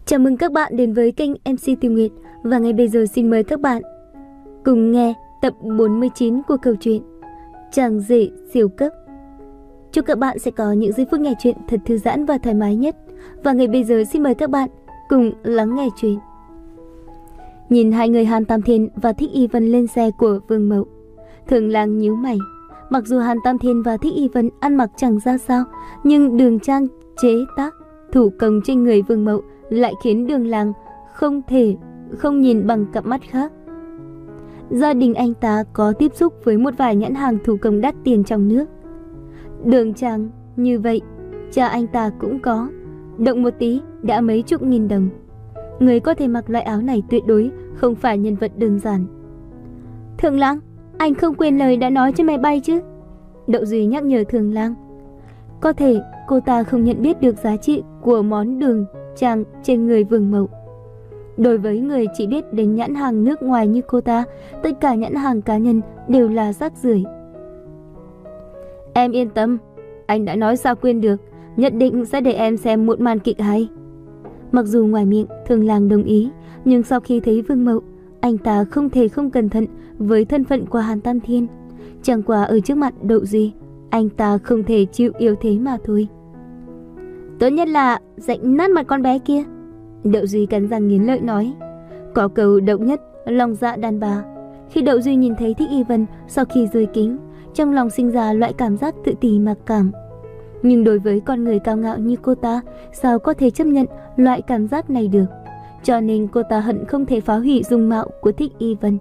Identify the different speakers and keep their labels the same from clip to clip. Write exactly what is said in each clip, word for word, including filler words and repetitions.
Speaker 1: Chào mừng các bạn đến với kênh em xê Tiêu Nguyệt. Và ngay bây giờ xin mời các bạn cùng nghe tập bốn mươi chín của câu chuyện Chàng rể siêu cấp. Chúc các bạn sẽ có những giây phút nghe chuyện thật thư giãn và thoải mái nhất. Và ngay bây giờ xin mời các bạn cùng lắng nghe chuyện. Nhìn hai người Hàn Tam Thiên và Thích Y Vân lên xe của Vương Mậu, Thường Lang nhíu mày. Mặc dù Hàn Tam Thiên và Thích Y Vân ăn mặc chẳng ra sao, nhưng đường trang chế tác thủ công trên người Vương Mậu lại khiến Đường Lang không thể không nhìn bằng cặp mắt khác. Gia đình anh ta có tiếp xúc với một vài nhãn hàng thủ công đắt tiền trong nước. Đường trang như vậy, cha anh ta cũng có, động một tí đã mấy chục nghìn đồng. Người có thể mặc loại áo này tuyệt đối không phải nhân vật đơn giản. Thường Lang, anh không quên lời đã nói trên máy bay chứ? Đậu Duy nhắc nhở Thường Lang. Có thể cô ta không nhận biết được giá trị của món đường trang trên người Vương Mậu. Đối với người chỉ biết đến nhãn hàng nước ngoài như cô ta, tất cả nhãn hàng cá nhân đều là rác rưởi. Em yên tâm, anh đã nói sao quên được, nhất định sẽ để em xem một màn kịch hay. Mặc dù ngoài miệng Thường Lang đồng ý, nhưng sau khi thấy Vương Mậu, anh ta không thể không cẩn thận với thân phận của Hàn Tam Thiên. Chẳng qua ở trước mặt Đậu Duy, anh ta không thể chịu yếu thế mà thôi. Tốt nhất là dạy nát mặt con bé kia. Đậu Duy cắn răng nghiến lợi nói. Có câu độc nhất, lòng dạ đàn bà. Khi Đậu Duy nhìn thấy Thích Y Vân sau khi rơi kính, trong lòng sinh ra loại cảm giác tự ti mặc cảm. Nhưng đối với con người cao ngạo như cô ta, sao có thể chấp nhận loại cảm giác này được? Cho nên cô ta hận không thể phá hủy dung mạo của Thích Y Vân.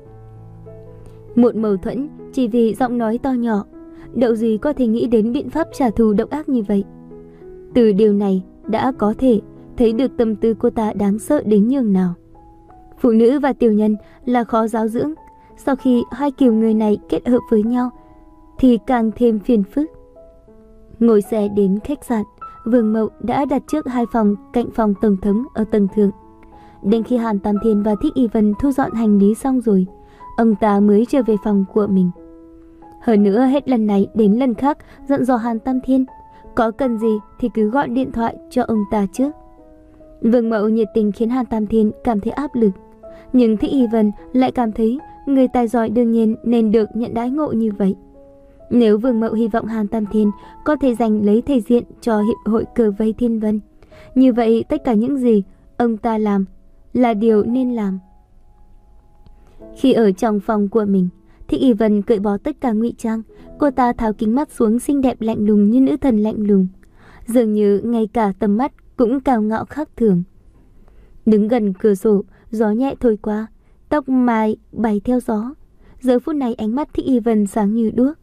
Speaker 1: Một mâu thuẫn chỉ vì giọng nói to nhỏ, Đậu Duy có thể nghĩ đến biện pháp trả thù độc ác như vậy. Từ điều này đã có thể thấy được tâm tư cô ta đáng sợ đến nhường nào. Phụ nữ và tiểu nhân là khó giáo dưỡng, sau khi hai kiểu người này kết hợp với nhau thì càng thêm phiền phức. Ngồi xe đến khách sạn, Vương Mậu đã đặt trước hai phòng cạnh phòng tổng thống ở tầng thượng. Đến khi Hàn Tam Thiên và Thích Y Vân thu dọn hành lý xong rồi, ông ta mới trở về phòng của mình. Hơn nữa hết lần này đến lần khác dặn dò Hàn Tam Thiên, có cần gì thì cứ gọi điện thoại cho ông ta trước. Vương Mậu nhiệt tình khiến Hàn Tam Thiên cảm thấy áp lực, nhưng Thích Y Vân lại cảm thấy người tài giỏi đương nhiên nên được nhận đãi ngộ như vậy. Nếu Vương Mậu hy vọng Hàn Tam Thiên có thể giành lấy thể diện cho Hiệp hội Cờ Vây Thiên Vân, như vậy tất cả những gì ông ta làm là điều nên làm. Khi ở trong phòng của mình, Thích Y Vân cởi bỏ tất cả ngụy trang, cô ta tháo kính mắt xuống xinh đẹp lạnh lùng như nữ thần lạnh lùng, dường như ngay cả tầm mắt cũng cao ngạo khác thường. Đứng gần cửa sổ, gió nhẹ thổi qua, tóc mai bay theo gió. Giờ phút này ánh mắt Thích Y Vân sáng như đuốc.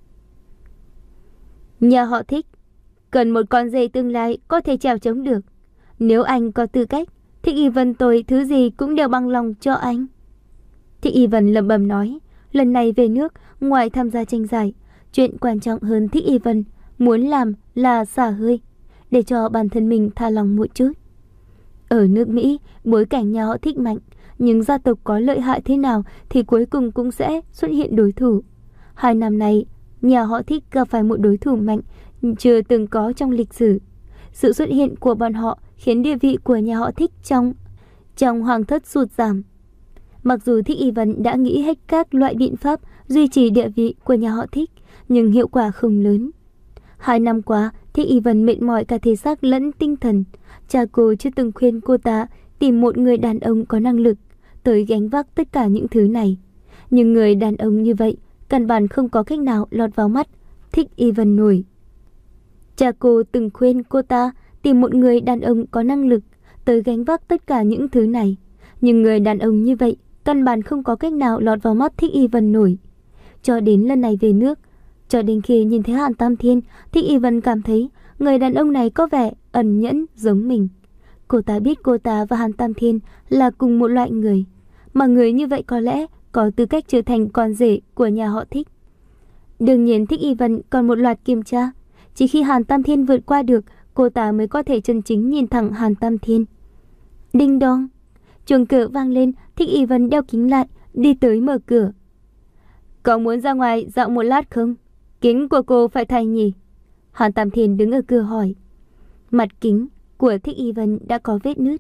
Speaker 1: Nhà họ Thích cần một con rể tương lai có thể trèo chống được. Nếu anh có tư cách, Thích Y Vân tôi thứ gì cũng đều bằng lòng cho anh. Thích Y Vân lẩm bẩm nói. Lần này về nước, ngoài tham gia tranh giải, chuyện quan trọng hơn Thích Y Vân muốn làm là xả hơi, để cho bản thân mình tha lòng một chút. Ở nước Mỹ, bối cảnh nhà họ Thích mạnh, nhưng gia tộc có lợi hại thế nào thì cuối cùng cũng sẽ xuất hiện đối thủ. Hai năm nay, nhà họ Thích gặp phải một đối thủ mạnh chưa từng có trong lịch sử. Sự xuất hiện của bọn họ khiến địa vị của nhà họ Thích trong trong hoàng thất sụt giảm. Mặc dù Thích Y Vân đã nghĩ hết các loại biện pháp duy trì địa vị của nhà họ Thích, nhưng hiệu quả không lớn. Hai năm qua, Thích Y Vân mệt mỏi cả thể xác lẫn tinh thần. Cha cô chưa từng khuyên cô ta tìm một người đàn ông có năng lực tới gánh vác tất cả những thứ này. Nhưng người đàn ông như vậy căn bản không có cách nào lọt vào mắt Thích Y Vân nổi. Cha cô từng khuyên cô ta tìm một người đàn ông có năng lực tới gánh vác tất cả những thứ này. Nhưng người đàn ông như vậy căn bản không có cách nào lọt vào mắt Thích Y Vân nổi. Cho đến lần này về nước, cho đến khi nhìn thấy Hàn Tam Thiên, Thích Y Vân cảm thấy người đàn ông này có vẻ ẩn nhẫn giống mình. Cô ta biết cô ta và Hàn Tam Thiên là cùng một loại người, mà người như vậy có lẽ có tư cách trở thành con rể của nhà họ Thích. Đương nhiên Thích Y Vân còn một loạt kiểm tra. Chỉ khi Hàn Tam Thiên vượt qua được, cô ta mới có thể chân chính nhìn thẳng Hàn Tam Thiên. Đinh đong, chuông cửa vang lên. Thích Y Vân đeo kính lại, đi tới mở cửa. Có muốn ra ngoài dạo một lát không? Kính của cô phải thay nhỉ? Hàn Tam Thiên đứng ở cửa hỏi. Mặt kính của Thích Y Vân đã có vết nứt.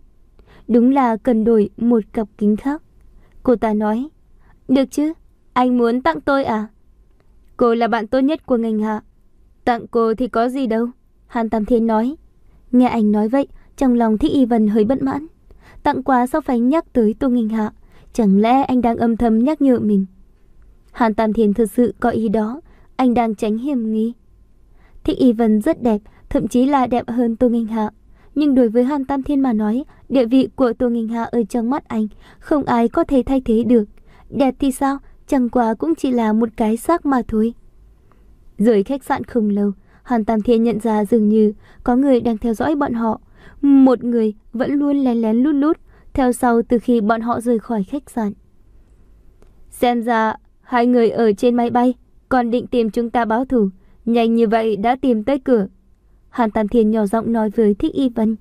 Speaker 1: Đúng là cần đổi một cặp kính khác. Cô ta nói, được chứ, anh muốn tặng tôi à? Cô là bạn tốt nhất của ngành Hạ. Tặng cô thì có gì đâu, Hàn Tam Thiên nói. Nghe anh nói vậy, trong lòng Thích Y Vân hơi bất mãn. Tặng quà sao phải nhắc tới Tô Nghênh Hạ? Chẳng lẽ anh đang âm thầm nhắc nhở mình? Hàn Tam Thiên thực sự có ý đó, anh đang tránh hiểm nghi. Thích Y Vân rất đẹp, thậm chí là đẹp hơn Tô Nghênh Hạ. Nhưng đối với Hàn Tam Thiên mà nói, địa vị của Tô Nghênh Hạ ở trong mắt anh không ai có thể thay thế được. Đẹp thì sao, chẳng qua cũng chỉ là một cái xác mà thôi. Rời khách sạn không lâu, Hàn Tam Thiên nhận ra dường như có người đang theo dõi bọn họ. Một người vẫn luôn lén lén lút lút theo sau từ khi bọn họ rời khỏi khách sạn. Xem ra hai người ở trên máy bay còn định tìm chúng ta báo thù, nhanh như vậy đã tìm tới cửa. Hàn Tam Thiên nhỏ giọng nói với Thích Y Vân.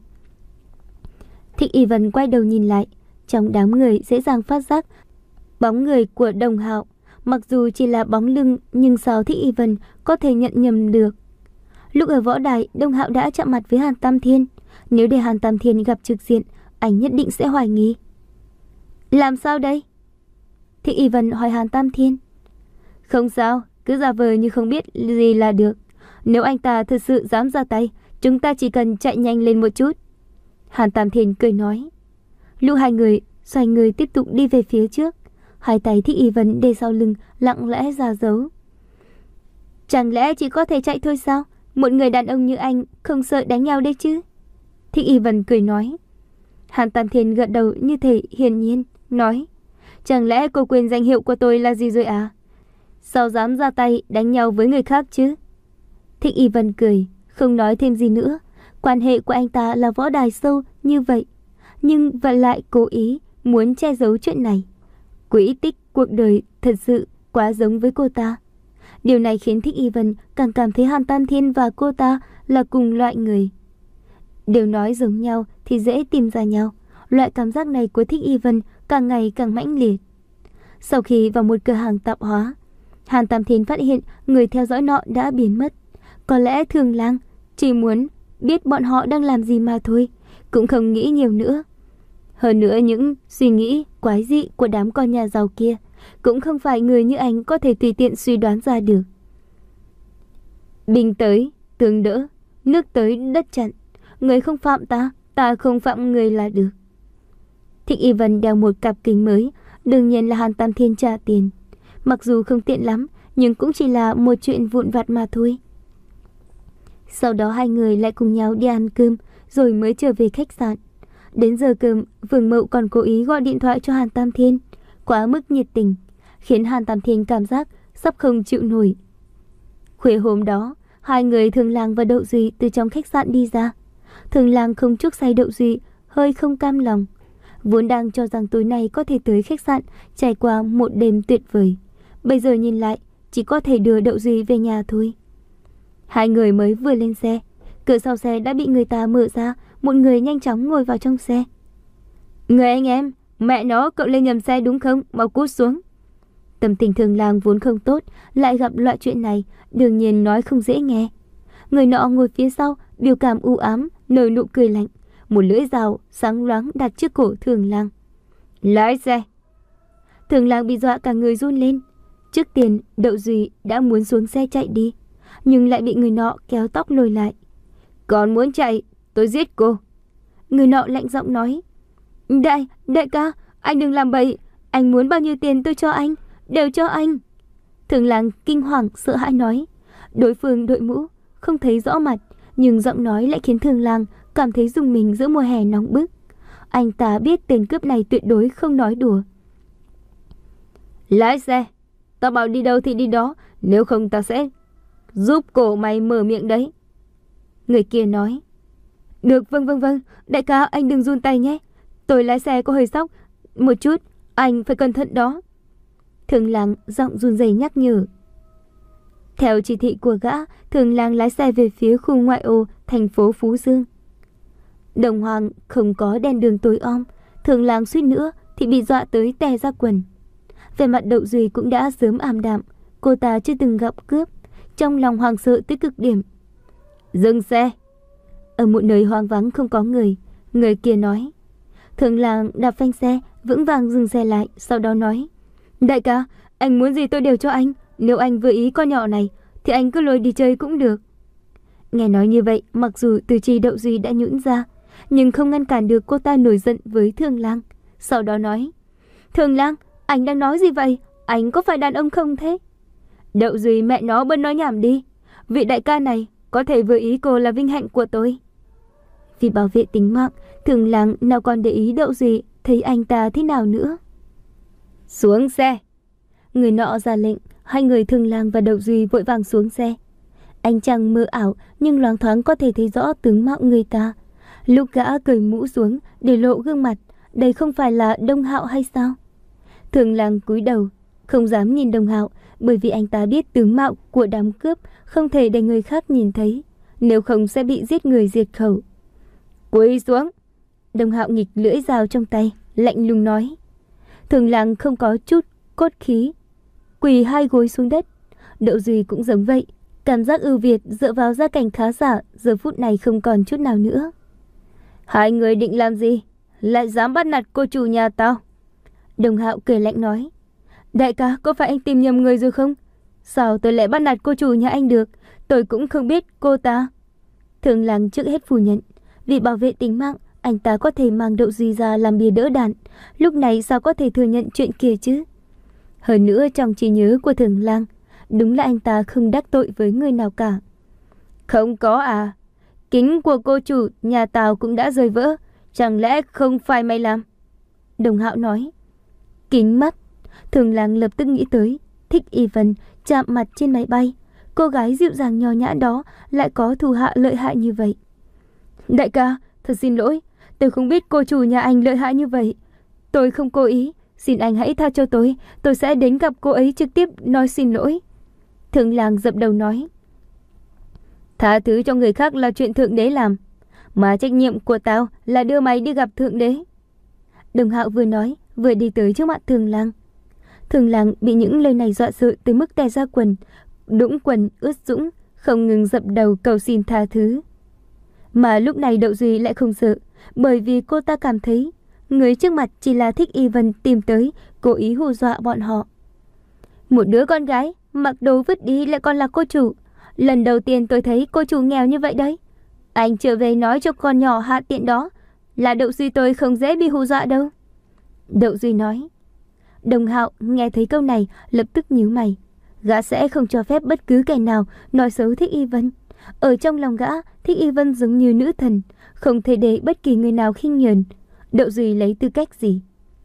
Speaker 1: Thích Y Vân quay đầu nhìn lại, trong đám người dễ dàng phát giác bóng người của Đồng Hạo. Mặc dù chỉ là bóng lưng, nhưng sao Thích Y Vân có thể nhận nhầm được? Lúc ở võ đài, Đồng Hạo đã chạm mặt với Hàn Tam Thiên. Nếu để Hàn Tam Thiên gặp trực diện, anh nhất định sẽ hoài nghi. Làm sao đây? Thích Y Vân hỏi Hàn Tam Thiên. Không sao, cứ giả vờ như không biết gì là được. Nếu anh ta thực sự dám ra tay, chúng ta chỉ cần chạy nhanh lên một chút. Hàn Tam Thiên cười nói. Lúc hai người xoay người tiếp tục đi về phía trước, hai tay Thích Y Vân để sau lưng lặng lẽ ra dấu. Chẳng lẽ chỉ có thể chạy thôi sao? Một người đàn ông như anh không sợ đánh nhau đấy chứ? Thích Y Vân cười nói. Hàn Tam Thiên gật đầu như thể hiển nhiên, nói. Chẳng lẽ cô quên danh hiệu của tôi là gì rồi à? Sao dám ra tay đánh nhau với người khác chứ? Thích Y Vân cười, không nói thêm gì nữa. Quan hệ của anh ta là võ đài sâu như vậy, nhưng vẫn lại cố ý muốn che giấu chuyện này. Quỹ tích cuộc đời thật sự quá giống với cô ta. Điều này khiến Thích Y Vân càng cảm thấy Hàn Tam Thiên và cô ta là cùng loại người. Đều nói giống nhau thì dễ tìm ra nhau. Loại cảm giác này của Thích Y Vân càng ngày càng mãnh liệt. Sau khi vào một cửa hàng tạp hóa, Hàn Tam Thiên phát hiện người theo dõi nọ đã biến mất. Có lẽ Thường Lang chỉ muốn biết bọn họ đang làm gì mà thôi, cũng không nghĩ nhiều nữa. Hơn nữa những suy nghĩ quái dị của đám con nhà giàu kia cũng không phải người như anh có thể tùy tiện suy đoán ra được. Binh tới, tướng đỡ, nước tới đất chặn. Người không phạm ta, ta không phạm người là được. Thích Y Vân đeo một cặp kính mới, đương nhiên là Hàn Tam Thiên trả tiền. Mặc dù không tiện lắm, nhưng cũng chỉ là một chuyện vụn vặt mà thôi. Sau đó hai người lại cùng nhau đi ăn cơm, rồi mới trở về khách sạn. Đến giờ cơm, Vương Mậu còn cố ý gọi điện thoại cho Hàn Tam Thiên, quá mức nhiệt tình, khiến Hàn Tam Thiên cảm giác sắp không chịu nổi. Khuya hôm đó, hai người Thường Lang và Đậu Duy từ trong khách sạn đi ra. Thường Lang không chuốc say Đậu Duy, hơi không cam lòng. Vốn đang cho rằng tối nay có thể tới khách sạn trải qua một đêm tuyệt vời, bây giờ nhìn lại chỉ có thể đưa Đậu Duy về nhà thôi. Hai người mới vừa lên xe, cửa sau xe đã bị người ta mở ra, một người nhanh chóng ngồi vào trong xe. Người anh em, mẹ nó, cậu lên nhầm xe đúng không? Mau cút xuống. Tâm tình Thường Lang vốn không tốt, lại gặp loại chuyện này, đương nhiên nói không dễ nghe. Người nọ ngồi phía sau, biểu cảm u ám, nở nụ cười lạnh, một lưỡi dao sáng loáng đặt trước cổ Thường Lang. Lái xe. Thường Lang bị dọa cả người run lên. Trước tiên, Đậu Duy đã muốn xuống xe chạy đi, nhưng lại bị người nọ kéo tóc lôi lại. Còn muốn chạy, tôi giết cô. Người nọ lạnh giọng nói. Đại, đại ca, anh đừng làm bậy. Anh muốn bao nhiêu tiền tôi cho anh, đều cho anh. Thường Lang kinh hoàng sợ hãi nói. Đối phương đội mũ, không thấy rõ mặt, nhưng giọng nói lại khiến Thường Lang cảm thấy rùng mình giữa mùa hè nóng bức. Anh ta biết tên cướp này tuyệt đối không nói đùa. Lái xe, tao bảo đi đâu thì đi đó, nếu không tao sẽ giúp cổ mày mở miệng đấy. Người kia nói. Được, vâng vâng vâng, đại ca anh đừng run tay nhé. Tôi lái xe có hơi sốc một chút, anh phải cẩn thận đó. Thường Lang giọng run rẩy nhắc nhở. Theo chỉ thị của gã, Thường Lang lái xe về phía khu ngoại ô thành phố Phú Dương. Đồng Hoàng không có đèn đường tối om, Thường Lang suýt nữa thì bị dọa tới tè ra quần. Về mặt Đậu Duy cũng đã sớm ảm đạm, cô ta chưa từng gặp cướp, trong lòng hoảng sợ tới cực điểm. Dừng xe. Ở một nơi hoang vắng không có người, người kia nói. Thường Lang đạp phanh xe, vững vàng dừng xe lại, sau đó nói: Đại ca, anh muốn gì tôi đều cho anh. Nếu anh vừa ý con nhỏ này thì anh cứ lôi đi chơi cũng được. Nghe nói như vậy, mặc dù từ chi Đậu Duy đã nhũn ra, nhưng không ngăn cản được cô ta nổi giận với Thường Lang. Sau đó nói: Thường Lang, anh đang nói gì vậy? Anh có phải đàn ông không thế? Đậu Duy mẹ nó bớt nói nhảm đi. Vị đại ca này có thể vừa ý cô là vinh hạnh của tôi. Vì bảo vệ tính mạng, Thường Lang nào còn để ý Đậu Duy thấy anh ta thế nào nữa. Xuống xe. Người nọ ra lệnh, hai người Thường Lang và Đậu Duy vội vàng xuống xe. Ánh trăng mơ ảo nhưng loáng thoáng có thể thấy rõ tướng mạo người ta. Lúc gã cởi mũ xuống để lộ gương mặt, đây không phải là Đông Hạo hay sao? Thường Lang cúi đầu, không dám nhìn Đông Hạo, bởi vì anh ta biết tướng mạo của đám cướp không thể để người khác nhìn thấy, nếu không sẽ bị giết người diệt khẩu. Quỳ xuống. Đông Hạo nghịch lưỡi dao trong tay, lạnh lùng nói. Thường Lang không có chút cốt khí, quỳ hai gối xuống đất. Đậu Duy cũng giống vậy, cảm giác ưu việt dựa vào gia cảnh khá giả giờ phút này không còn chút nào nữa. Hai người định làm gì? Lại dám bắt nạt cô chủ nhà tao? Đông Hạo cười lạnh nói. Đại ca, có phải anh tìm nhầm người rồi không? Sao tôi lại bắt nạt cô chủ nhà anh được? Tôi cũng không biết cô ta. Thường Lang trước hết phủ nhận. Vì bảo vệ tính mạng, anh ta có thể mang Đậu Duy ra làm bia đỡ đạn. Lúc này sao có thể thừa nhận chuyện kia chứ? Hơn nữa trong trí nhớ của Thường Lang, đúng là anh ta không đắc tội với người nào cả. Không có à? Kính của cô chủ nhà tao cũng đã rơi vỡ, chẳng lẽ không phải mày làm? Đồng Hạo nói. Kính mắt. Thường Lang lập tức nghĩ tới Thích Y Vân chạm mặt trên máy bay. Cô gái dịu dàng nho nhã đó lại có thù hạ lợi hại như vậy. Đại ca, thật xin lỗi, tôi không biết cô chủ nhà anh lợi hại như vậy. Tôi không cố ý, xin anh hãy tha cho tôi, tôi sẽ đến gặp cô ấy trực tiếp nói xin lỗi. Thường Lang dập đầu nói. Tha thứ cho người khác là chuyện Thượng Đế làm, mà trách nhiệm của tao là đưa mày đi gặp Thượng Đế. Đồng Hạo vừa nói vừa đi tới trước mặt Thường Lang. Thường Lang bị những lời này dọa sợ tới mức tè ra quần, đũng quần ướt sũng, không ngừng dập đầu cầu xin tha thứ. Mà lúc này Đậu Duy lại không sợ, bởi vì cô ta cảm thấy người trước mặt chỉ là Thích Y Vân tìm tới, cố ý hù dọa bọn họ. Một đứa con gái mặc đồ vứt đi lại còn là cô chủ. Lần đầu tiên tôi thấy cô chủ nghèo như vậy đấy. Anh trở về nói cho con nhỏ hạ tiện đó là Đậu Duy tôi không dễ bị hù dọa đâu. Đậu Duy nói. Đồng Hạo nghe thấy câu này lập tức nhíu mày. Gã sẽ không cho phép bất cứ kẻ nào nói xấu Thích Y Vân. Ở trong lòng gã, Thích Y Vân giống như nữ thần, không thể để bất kỳ người nào khinh nhờn. Đậu Duy lấy tư cách gì?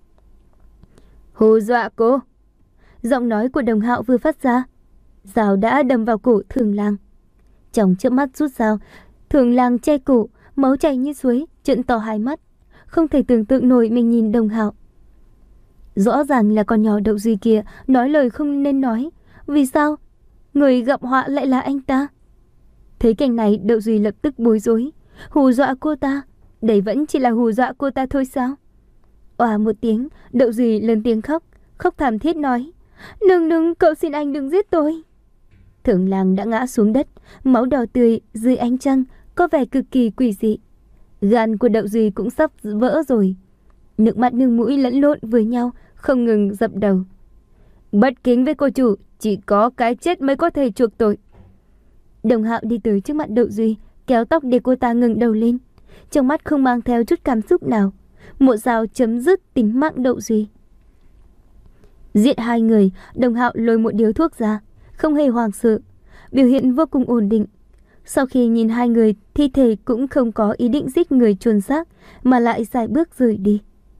Speaker 1: Hù dọa cô? Giọng nói của Đồng Hạo vừa phát ra, dao đã đâm vào cổ Thường Lang. Trong chớp mắt rút dao, Thường Lang che cổ, máu chảy như suối, trợn to hai mắt, không thể tưởng tượng nổi mình nhìn Đồng Hạo. Rõ ràng là con nhỏ Đậu Duy kia nói lời không nên nói, vì sao người gặp họa lại là anh ta? Thấy cảnh này, Đậu Duy lập tức bối rối. Hù dọa cô ta? Đấy vẫn chỉ là hù dọa cô ta thôi sao? Oà một tiếng, Đậu Duy lớn tiếng khóc, khóc thảm thiết nói. Đừng đừng, cậu xin anh đừng giết tôi. Thường Lang đã ngã xuống đất, máu đỏ tươi dưới ánh trăng, có vẻ cực kỳ quỷ dị. Gan của Đậu Duy cũng sắp vỡ rồi. Nước mắt nước mũi lẫn lộn với nhau, không ngừng dập đầu. Bất kính với cô chủ, chỉ có cái chết mới có thể chuộc tội. Đồng Hạo đi tới trước mặt Đậu Duy, kéo tóc để cô ta ngẩng đầu lên. Trong mắt không mang theo chút cảm xúc nào. Một dao chấm dứt tính mạng Đậu Duy. Giết hai người, Đồng Hạo lôi một điếu thuốc ra, không hề hoảng sợ, biểu hiện vô cùng ổn định. Sau khi nhìn hai người, thi thể cũng không có ý định giết người chôn xác, mà lại xài bước rời đi.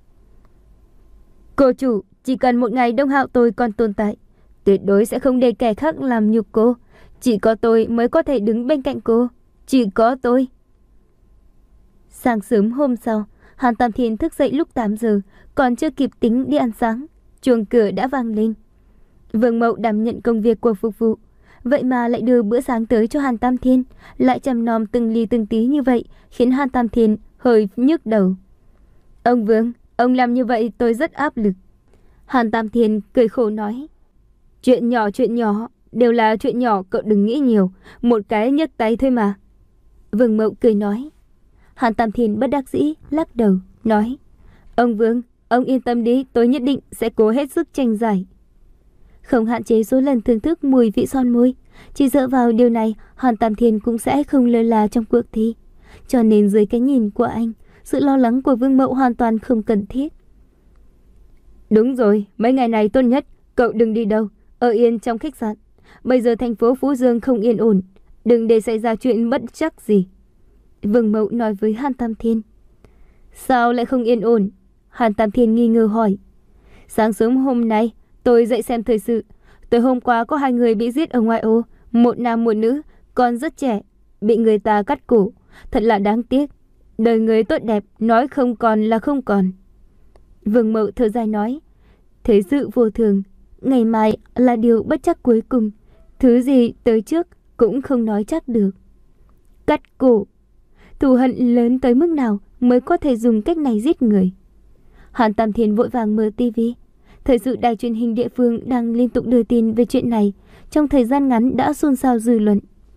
Speaker 1: Cô chủ, chỉ cần một ngày Đông Hạo tôi còn tồn tại, tuyệt đối sẽ không để kẻ khác làm nhục cô. Chỉ có tôi mới có thể đứng bên cạnh cô. Chỉ có tôi. Sáng sớm hôm sau, Hàn Tam Thiên thức dậy lúc tám giờ, còn chưa kịp tính đi ăn sáng, chuông cửa đã vang lên. Vương Mậu đảm nhận công việc của phục vụ, vậy mà lại đưa bữa sáng tới cho Hàn Tam Thiên, lại chăm nom từng ly từng tí như vậy, khiến Hàn Tam Thiên hơi nhức đầu. Ông Vương, ông làm như vậy tôi rất áp lực. Hàn Tam Thiên cười khổ nói. Chuyện nhỏ chuyện nhỏ, đều là chuyện nhỏ, cậu đừng nghĩ nhiều, một cái nhấc tay thôi mà. Vương Mậu cười nói. Hàn Tam Thiên bất đắc dĩ lắc đầu nói. Ông Vương, ông yên tâm đi, tôi nhất định sẽ cố hết sức tranh giải. Không hạn chế số lần thưởng thức mùi vị son môi, chỉ dựa vào điều này, Hàn Tam Thiên cũng sẽ không lơ là trong cuộc thi. Cho nên dưới cái nhìn của anh, sự lo lắng của Vương Mậu hoàn toàn không cần thiết. Đúng rồi, mấy ngày này tốt nhất cậu đừng đi đâu, ở yên trong khách sạn. Bây giờ thành phố Phú Dương không yên ổn, đừng để xảy ra chuyện bất trắc gì. Vương Mậu nói với Hàn Tam Thiên. Sao lại không yên ổn? Hàn Tam Thiên nghi ngờ hỏi. Sáng sớm hôm nay, tôi dậy xem thời sự. Tối hôm qua có hai người bị giết ở ngoại ô, một nam một nữ, còn rất trẻ, bị người ta cắt cổ. Thật là đáng tiếc. Đời người tốt đẹp, nói không còn là không còn. Vương Mậu thở dài nói. Thế sự vô thường, ngày mai là điều bất chắc cuối cùng. Thứ gì tới trước cũng không nói chắc được. Cắt cổ. Thù hận lớn tới mức nào mới có thể dùng cách này giết người? Hàn Tam Thiên vội vàng mở tivi. Thời sự đài truyền hình địa phương đang liên tục đưa tin về chuyện này, trong thời gian ngắn đã xôn xao dư luận.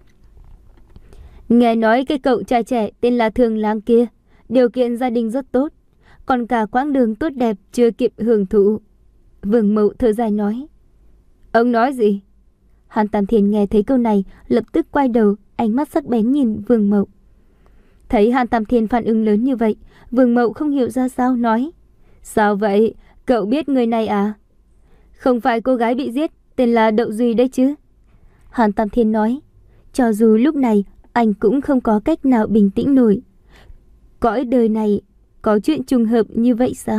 Speaker 1: Nghe nói cái cậu trai trẻ tên là Thường Lang kia, điều kiện gia đình rất tốt, còn cả quãng đường tốt đẹp chưa kịp hưởng thụ. Vương Mậu thở dài nói. Ông nói gì? Hàn Tam Thiên nghe thấy câu này, lập tức quay đầu, ánh mắt sắc bén nhìn Vương Mậu. Thấy Hàn Tam Thiên phản ứng lớn như vậy, Vương Mậu không hiểu ra sao, nói. Sao vậy? Cậu biết người này à? Không phải cô gái bị giết, tên là Đậu Duy đấy chứ? Hàn Tam Thiên nói. Cho dù lúc này anh cũng không có cách nào bình tĩnh nổi. Cõi đời này có chuyện trùng hợp như vậy sao?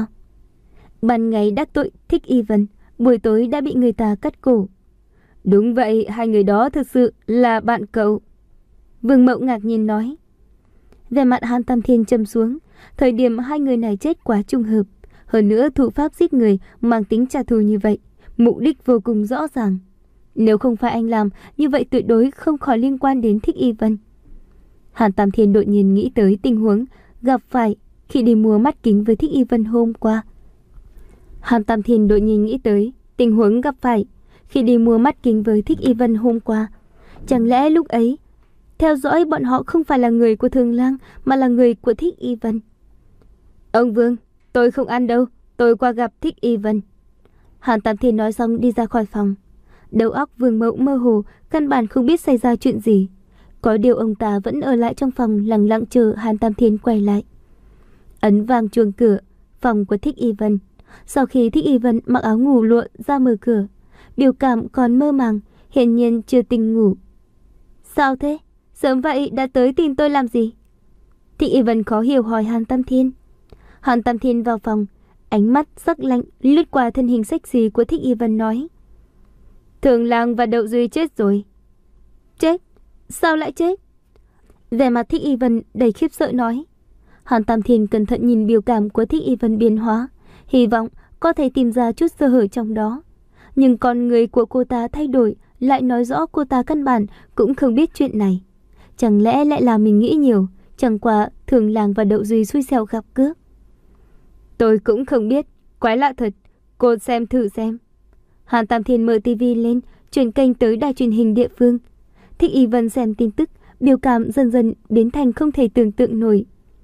Speaker 1: Ban ngày đắc tội Thích Y Vân, buổi tối đã bị người ta cắt cổ. Đúng vậy, hai người đó thực sự là bạn cậu. Vương Mậu ngạc nhiên nói. Vẻ mặt Hàn Tam Thiên trầm xuống. Thời điểm hai người này chết quá trùng hợp. Hơn nữa thủ pháp giết người mang tính trả thù như vậy, mục đích vô cùng rõ ràng. Nếu không phải anh làm, như vậy tuyệt đối không khỏi liên quan đến Thích Y Vân. Hàn Tam Thiên đột nhiên nghĩ tới tình huống gặp phải khi đi mua mắt kính với Thích Y Vân hôm qua. Hàn Tam Thiên đột nhiên nghĩ tới tình huống gặp phải khi đi mua mắt kính với Thích Y Vân hôm qua. Chẳng lẽ lúc ấy theo dõi bọn họ không phải là người của Thường Lang, mà là người của Thích Y Vân? Ông Vương, tôi không ăn đâu, tôi qua gặp Thích Y Vân. Hàn Tam Thiên nói xong đi ra khỏi phòng. Đầu óc Vương Mậu mơ hồ, căn bản không biết xảy ra chuyện gì. Có điều ông ta vẫn ở lại trong phòng lặng lặng chờ Hàn Tam Thiên quay lại. Ấn vang chuông cửa phòng của Thích Y Vân. Sau khi Thích Y Vân mặc áo ngủ lụa ra mở cửa, biểu cảm còn mơ màng, hiển nhiên chưa tỉnh ngủ. Sao thế? Sớm vậy đã tới tìm tôi làm gì? Thích Y Vân khó hiểu hỏi Hàn Tam Thiên. Hàn Tam Thiên vào phòng, ánh mắt sắc lạnh lướt qua thân hình sexy của Thích Y Vân, nói. Thường Lang và Đậu Duy chết rồi. Chết? Sao lại chết? Vẻ mặt Thích Y Vân đầy khiếp sợ nói. Hàn Tam Thiên cẩn thận nhìn biểu cảm của Thích Y Vân biến hóa, hy vọng có thể tìm ra chút sơ hở trong đó. Nhưng con người của cô ta thay đổi lại nói rõ cô ta căn bản cũng không biết chuyện này. Chẳng lẽ lại là mình nghĩ nhiều, chẳng qua Thường Lang và Đậu Duy xui xẻo gặp cướp. Tôi cũng không biết, quái lạ thật, cô xem thử xem. Hàn Tam Thiên mở tivi lên, chuyển kênh tới đài truyền hình địa phương. Thích Y Vân xem tin tức, biểu cảm dần dần biến thành không thể tưởng tượng nổi.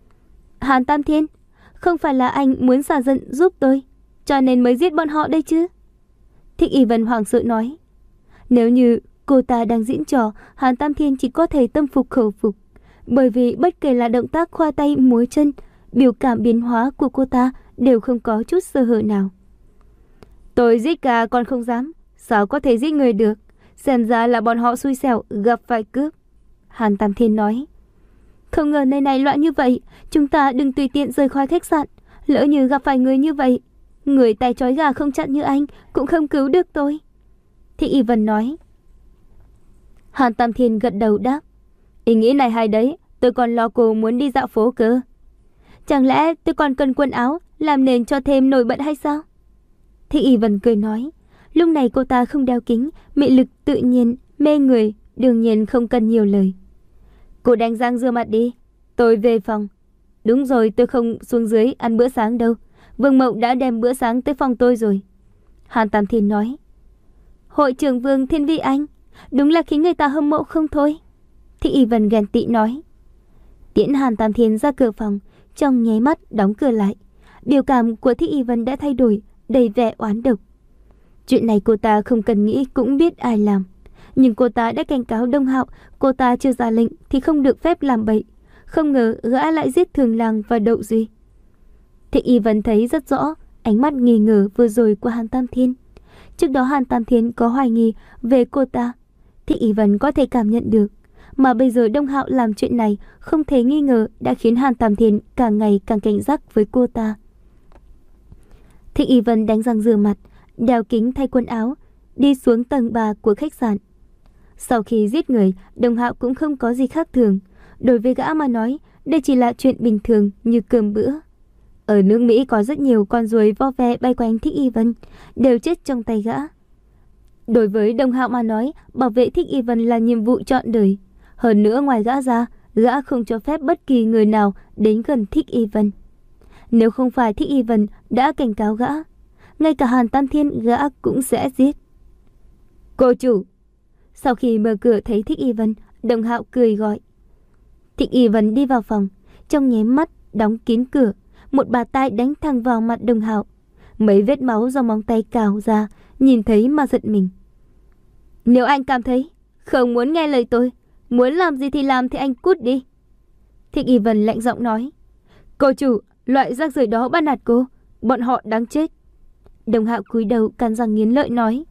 Speaker 1: Hàn Tam Thiên, không phải là anh muốn xả giận giúp tôi, cho nên mới giết bọn họ đây chứ? Thích Y Vân hoảng sợ nói. Nếu như cô ta đang diễn trò, Hàn Tam Thiên chỉ có thể tâm phục khẩu phục. Bởi vì bất kể là động tác khoa tay múa chân, biểu cảm biến hóa của cô ta đều không có chút sơ hở nào. Tôi giết gà còn không dám, sao có thể giết người được? Xem ra là bọn họ xui xẻo gặp phải cướp. Hàn Tam Thiên nói. Không ngờ nơi này loạn như vậy, chúng ta đừng tùy tiện rời khỏi khách sạn. Lỡ như gặp phải người như vậy, người tay trói gà không chặn như anh cũng không cứu được tôi. Thích Y Vân nói. Hàn Tam Thiên gật đầu đáp. Ý nghĩ này hay đấy, tôi còn lo cô muốn đi dạo phố cơ. Chẳng lẽ tôi còn cần quần áo làm nền cho thêm nổi bật hay sao? Thích Y Vân cười nói. Lúc này cô ta không đeo kính, mị lực tự nhiên, mê người, đương nhiên không cần nhiều lời. Cô đánh răng rửa mặt đi, tôi về phòng. Đúng rồi, tôi không xuống dưới ăn bữa sáng đâu. Vương Mậu đã đem bữa sáng tới phòng tôi rồi. Hàn Tam Thiên nói. Hội trưởng Vương Thiên Vi anh, đúng là khiến người ta hâm mộ không thôi. Thích Y Vân ghen tị nói. Tiễn Hàn Tam Thiên ra cửa phòng, trong nháy mắt đóng cửa lại. Biểu cảm của Thích Y Vân đã thay đổi, đầy vẻ oán độc. Chuyện này cô ta không cần nghĩ cũng biết ai làm. Nhưng cô ta đã cảnh cáo Đông Hạo, cô ta chưa ra lệnh thì không được phép làm bậy. Không ngờ gã lại giết Thường Lang và Đậu Duy. Thích Y Vân thấy rất rõ ánh mắt nghi ngờ vừa rồi của Hàn Tam Thiên. Trước đó Hàn Tam Thiên có hoài nghi về cô ta, Thích Y Vân có thể cảm nhận được. Mà bây giờ Đông Hạo làm chuyện này không thể nghi ngờ đã khiến Hàn Tam Thiên càng ngày càng cảnh giác với cô ta. Thích Y Vân đánh răng rửa mặt, đeo kính thay quần áo, đi xuống tầng ba của khách sạn. Sau khi giết người, Đông Hạo cũng không có gì khác thường. Đối với gã mà nói, đây chỉ là chuyện bình thường như cơm bữa. Ở nước Mỹ có rất nhiều con ruồi vo ve bay quanh Thích Y Vân, đều chết trong tay gã. Đối với Đông Hạo mà nói, bảo vệ Thích Y Vân là nhiệm vụ trọn đời. Hơn nữa ngoài gã ra, gã không cho phép bất kỳ người nào đến gần Thích Y Vân. Nếu không phải Thích Y Vân đã cảnh cáo gã, ngay cả Hàn Tam Thiên gã cũng sẽ giết. Cô chủ! Sau khi mở cửa thấy Thích Y Vân, Đông Hạo cười gọi. Thích Y Vân đi vào phòng, trong nháy mắt đóng kín cửa, một bà tai đánh thẳng vào mặt Đông Hạo. Mấy vết máu do móng tay cào ra, nhìn thấy mà giận mình. Nếu anh cảm thấy không muốn nghe lời tôi, muốn làm gì thì làm thì anh cút đi. Thích Y Vân lạnh giọng nói. Cô chủ, loại rác rưởi đó bắt nạt cô, bọn họ đáng chết. Đông Hạo cúi đầu cắn răng nghiến lợi nói.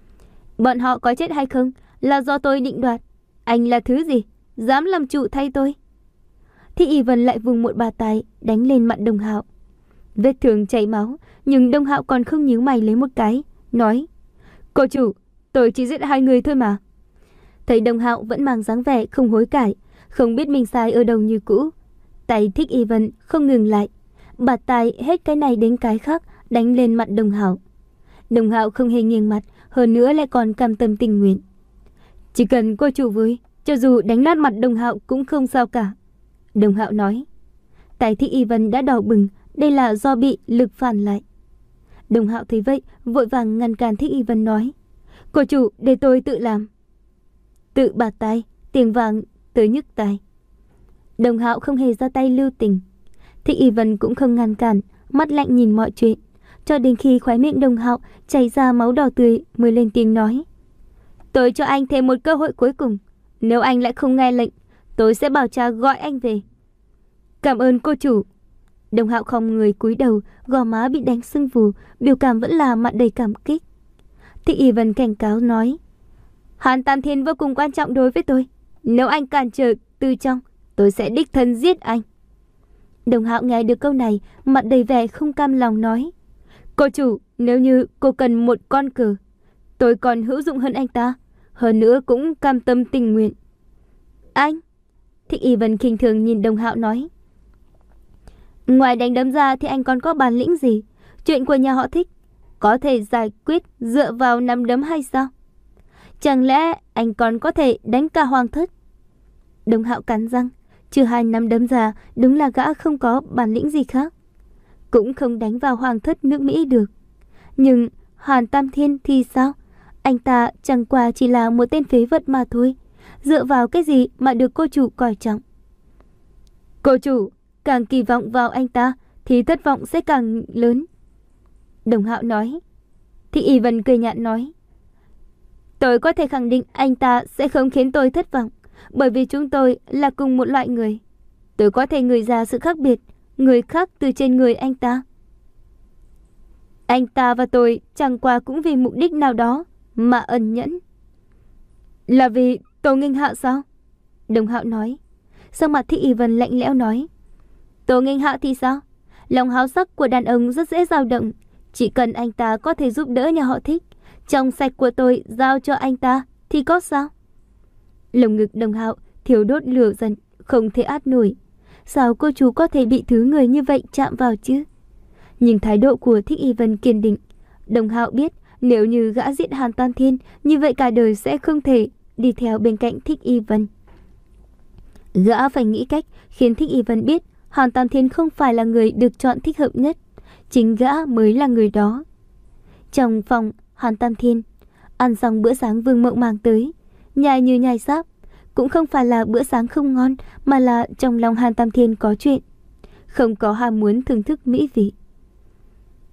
Speaker 1: Bọn họ có chết hay không là do tôi định đoạt. Anh là thứ gì, dám làm chủ thay tôi? Thích Y Vân lại vùng một bà tay đánh lên mặt Đông Hạo. Vết thương chảy máu, nhưng Đông Hạo còn không nhíu mày lấy một cái, nói. Cô chủ, tôi chỉ giết hai người thôi mà. Thấy Đông Hạo vẫn mang dáng vẻ không hối cải, không biết mình sai ở đâu như cũ. Tay Thích Y Vân không ngừng lại, bà tay hết cái này đến cái khác đánh lên mặt Đông Hạo. Đông Hạo không hề nghiêng mặt, hơn nữa lại còn cam tâm tình nguyện. Chỉ cần cô chủ vui, cho dù đánh nát mặt Đông Hạo cũng không sao cả. Đông Hạo nói. Tay Thích Y Vân đã đỏ bừng, đây là do bị lực phản lại. Đông Hạo thấy vậy, vội vàng ngăn cản Thích Y Vân nói. Cô chủ, để tôi tự làm. Tự bạt tay, tiếng vàng tới nhức tai. Đông Hạo không hề ra tay lưu tình. Thích Y Vân cũng không ngăn cản, mắt lạnh nhìn mọi chuyện, cho đến khi khóe miệng Đông Hạo chảy ra máu đỏ tươi mới lên tiếng nói. Tôi cho anh thêm một cơ hội cuối cùng. Nếu anh lại không nghe lệnh, tôi sẽ bảo cha gọi anh về. Cảm ơn cô chủ. Đông Hạo không người cúi đầu, gò má bị đánh sưng phù, biểu cảm vẫn là mặt đầy cảm kích. Thích Y Vân cảnh cáo nói. Hàn Tam Thiên vô cùng quan trọng đối với tôi. Nếu anh cản trở từ trong, tôi sẽ đích thân giết anh. Đông Hạo nghe được câu này, mặt đầy vẻ không cam lòng nói. Cô chủ, nếu như cô cần một con cờ, tôi còn hữu dụng hơn anh ta, hơn nữa cũng cam tâm tình nguyện. Anh? Thích Y Vân khinh thường nhìn Đông Hạo nói. Ngoài đánh đấm ra thì anh còn có bản lĩnh gì? Chuyện của nhà họ Thích có thể giải quyết dựa vào nắm đấm hay sao? Chẳng lẽ anh còn có thể đánh cả hoàng thất? Đông Hạo cắn răng, trừ hai nắm đấm ra, đúng là gã không có bản lĩnh gì khác, cũng không đánh vào hoàng thất nước Mỹ được. Nhưng Hàn Tam Thiên thì sao? Anh ta chẳng qua chỉ là một tên phế vật mà thôi. Dựa vào cái gì mà được cô chủ coi trọng? Cô chủ càng kỳ vọng vào anh ta thì thất vọng sẽ càng lớn. Đông Hạo nói. Thì Y Vân cười nhạt nói. Tôi có thể khẳng định anh ta sẽ không khiến tôi thất vọng, bởi vì chúng tôi là cùng một loại người. Tôi có thể ngửi ra sự khác biệt, người khác từ trên người anh ta. Anh ta và tôi chẳng qua cũng vì mục đích nào đó mà ẩn nhẫn. Là vì Tô Nghênh Hạ sao? Đông Hạo nói. Sắc mặt Thích Y Vân lạnh lẽo nói. Tô Nghênh Hạ thì sao? Lòng háo sắc của đàn ông rất dễ dao động. Chỉ cần anh ta có thể giúp đỡ nhà họ Thích, trong sạch của tôi giao cho anh ta thì có sao? Lồng ngực Đông Hạo thiêu đốt lửa giận, không thể át nổi. Sao cô chú có thể bị thứ người như vậy chạm vào chứ? Nhưng thái độ của Thích Y Vân kiên định. Đông Hạo biết nếu như gã giết Hàn Tam Thiên, như vậy cả đời sẽ không thể đi theo bên cạnh Thích Y Vân. Gã phải nghĩ cách khiến Thích Y Vân biết Hàn Tam Thiên không phải là người được chọn thích hợp nhất, chính gã mới là người đó. Trong phòng Hàn Tam Thiên, ăn xong bữa sáng Vương Mộng mang tới, nhai như nhai sáp. Cũng không phải là bữa sáng không ngon, mà là trong lòng Hàn Tam Thiên có chuyện, không có ham muốn thưởng thức mỹ vị.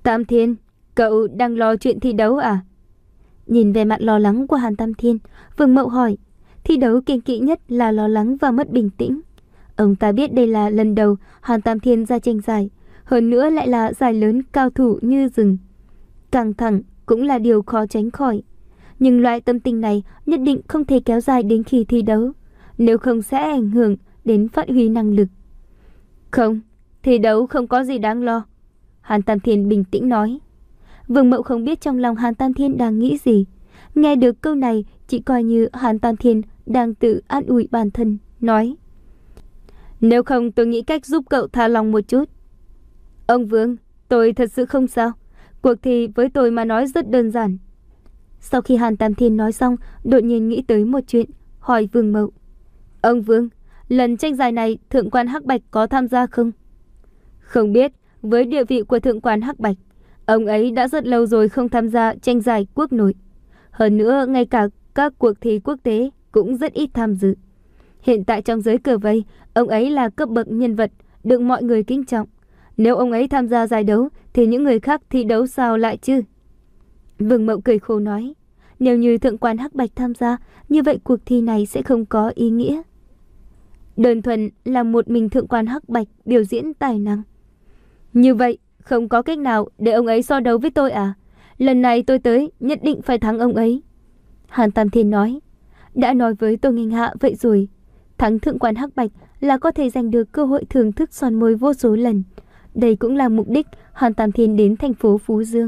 Speaker 1: Tam Thiên, cậu đang lo chuyện thi đấu à? Nhìn về mặt lo lắng của Hàn Tam Thiên, Vương Mậu hỏi. Thi đấu kiêng kỵ nhất là lo lắng và mất bình tĩnh. Ông ta biết đây là lần đầu Hàn Tam Thiên ra tranh giải, hơn nữa lại là giải lớn cao thủ như rừng. Căng thẳng cũng là điều khó tránh khỏi. Nhưng loại tâm tình này nhất định không thể kéo dài đến khi thi đấu, nếu không sẽ ảnh hưởng đến phát huy năng lực. Không, thi đấu không có gì đáng lo, Hàn Tam Thiên bình tĩnh nói. Vương Mậu không biết trong lòng Hàn Tam Thiên đang nghĩ gì. Nghe được câu này, chỉ coi như Hàn Tam Thiên đang tự an ủi bản thân, nói. Nếu không tôi nghĩ cách giúp cậu thả lòng một chút. Ông Vương, tôi thật sự không sao. Cuộc thi với tôi mà nói rất đơn giản. Sau khi Hàn Tam Thiên nói xong, đột nhiên nghĩ tới một chuyện, hỏi Vương Mậu. Ông Vương, lần tranh giải này Thượng quan Hắc Bạch có tham gia không? Không biết, với địa vị của Thượng quan Hắc Bạch, ông ấy đã rất lâu rồi không tham gia tranh giải quốc nội. Hơn nữa, ngay cả các cuộc thi quốc tế cũng rất ít tham dự. Hiện tại trong giới cờ vây, ông ấy là cấp bậc nhân vật được mọi người kính trọng. Nếu ông ấy tham gia giải đấu thì những người khác thi đấu sao lại chứ? Vương Mậu cười khổ nói. Nếu như Thượng quan Hắc Bạch tham gia, như vậy cuộc thi này sẽ không có ý nghĩa. Đơn thuần là một mình Thượng quan Hắc Bạch biểu diễn tài năng. Như vậy không có cách nào để ông ấy so đấu với tôi à? Lần này tôi tới nhất định phải thắng ông ấy. Hàn Tam Thiên nói. Đã nói với Tô Nghênh Hạ vậy rồi, thắng Thượng quan Hắc Bạch là có thể giành được cơ hội thưởng thức son môi vô số lần. Đây cũng là mục đích Hàn Tam Thiên đến thành phố Phú Dương.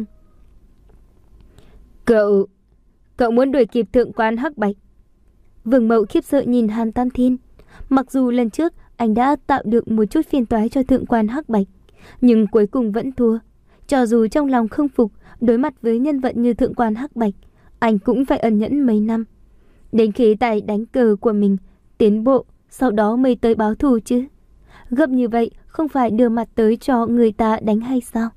Speaker 1: Cậu, cậu muốn đuổi kịp Thượng quan Hắc Bạch? Vương Mậu khiếp sợ nhìn Hàn Tam Thiên. Mặc dù lần trước anh đã tạo được một chút phiền toái cho Thượng quan Hắc Bạch, nhưng cuối cùng vẫn thua. Cho dù trong lòng không phục, đối mặt với nhân vật như Thượng quan Hắc Bạch, anh cũng phải ẩn nhẫn mấy năm. Đến khi tài đánh cờ của mình tiến bộ, sau đó mới tới báo thù chứ. Gấp như vậy không phải đưa mặt tới cho người ta đánh hay sao?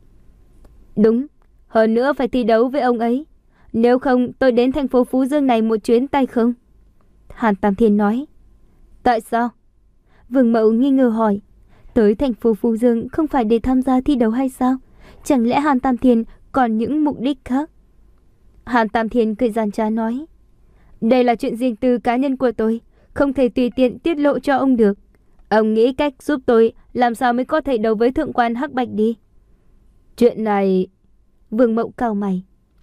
Speaker 1: Đúng, hơn nữa phải thi đấu với ông ấy. Nếu không tôi đến thành phố Phú Dương này một chuyến tay không? Hàn Tam Thiên nói. Tại sao? Vương Mậu nghi ngờ hỏi. Tới thành phố Phú Dương không phải để tham gia thi đấu hay sao? Chẳng lẽ Hàn Tam Thiên còn những mục đích khác? Hàn Tam Thiên cười gian trá nói. Đây là chuyện riêng tư cá nhân của tôi, không thể tùy tiện tiết lộ cho ông được. Ông nghĩ cách giúp tôi làm sao mới có thể đấu với Thượng quan Hắc Bạch đi. Chuyện này... Vương Mậu cau mày.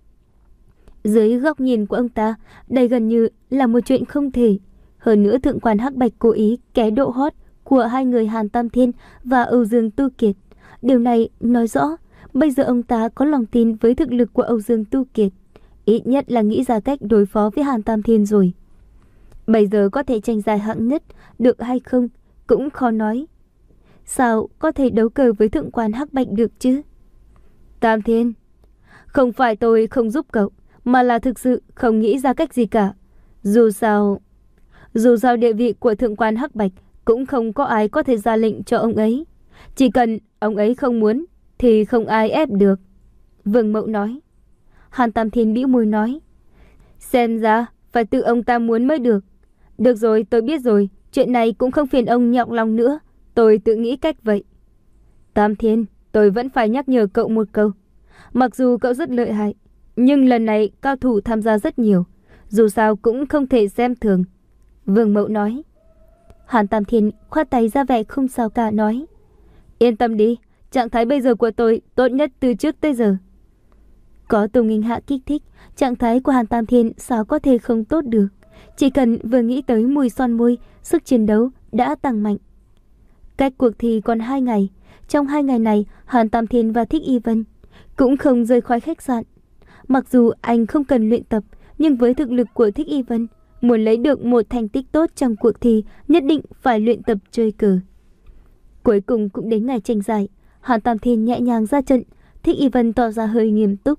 Speaker 1: Dưới góc nhìn của ông ta, đây gần như là một chuyện không thể. Hơn nữa Thượng quan Hắc Bạch cố ý ké độ hot của hai người Hàn Tam Thiên và Âu Dương Tu Kiệt. Điều này nói rõ bây giờ ông ta có lòng tin với thực lực của Âu Dương Tu Kiệt. Ít nhất là nghĩ ra cách đối phó với Hàn Tam Thiên rồi. Bây giờ có thể tranh giải hạng nhất được hay không cũng khó nói. Sao có thể đấu cờ với Thượng quan Hắc Bạch được chứ? Tam Thiên, không phải tôi không giúp cậu, mà là thực sự không nghĩ ra cách gì cả. Dù sao, dù sao địa vị của Thượng quan Hắc Bạch cũng không có ai có thể ra lệnh cho ông ấy. Chỉ cần ông ấy không muốn thì không ai ép được. Vương Mậu nói. Hàn Tam Thiên bĩu môi nói. Xem ra phải tự ông ta muốn mới được. Được rồi, tôi biết rồi, chuyện này cũng không phiền ông nhọc lòng nữa. Tôi tự nghĩ cách vậy. Tam Thiên, tôi vẫn phải nhắc nhở cậu một câu. Mặc dù cậu rất lợi hại, nhưng lần này cao thủ tham gia rất nhiều. Dù sao cũng không thể xem thường. Vương Mậu nói. Hàn Tam Thiên khoát tay ra vẻ không sao cả nói. Yên tâm đi, trạng thái bây giờ của tôi tốt nhất từ trước tới giờ. Có Tô Nghênh Hạ kích thích, trạng thái của Hàn Tam Thiên sao có thể không tốt được. Chỉ cần vừa nghĩ tới mùi son môi, sức chiến đấu đã tăng mạnh. Cách cuộc thi còn hai ngày. Trong hai ngày này, Hàn Tam Thiên và Thích Y Vân cũng không rời khỏi khách sạn. Mặc dù anh không cần luyện tập, nhưng với thực lực của Thích Y Vân, muốn lấy được một thành tích tốt trong cuộc thi, nhất định phải luyện tập chơi cờ. Cuối cùng cũng đến ngày tranh giải, Hàn Tam Thiên nhẹ nhàng ra trận, Thích Y Vân tỏ ra hơi nghiêm túc.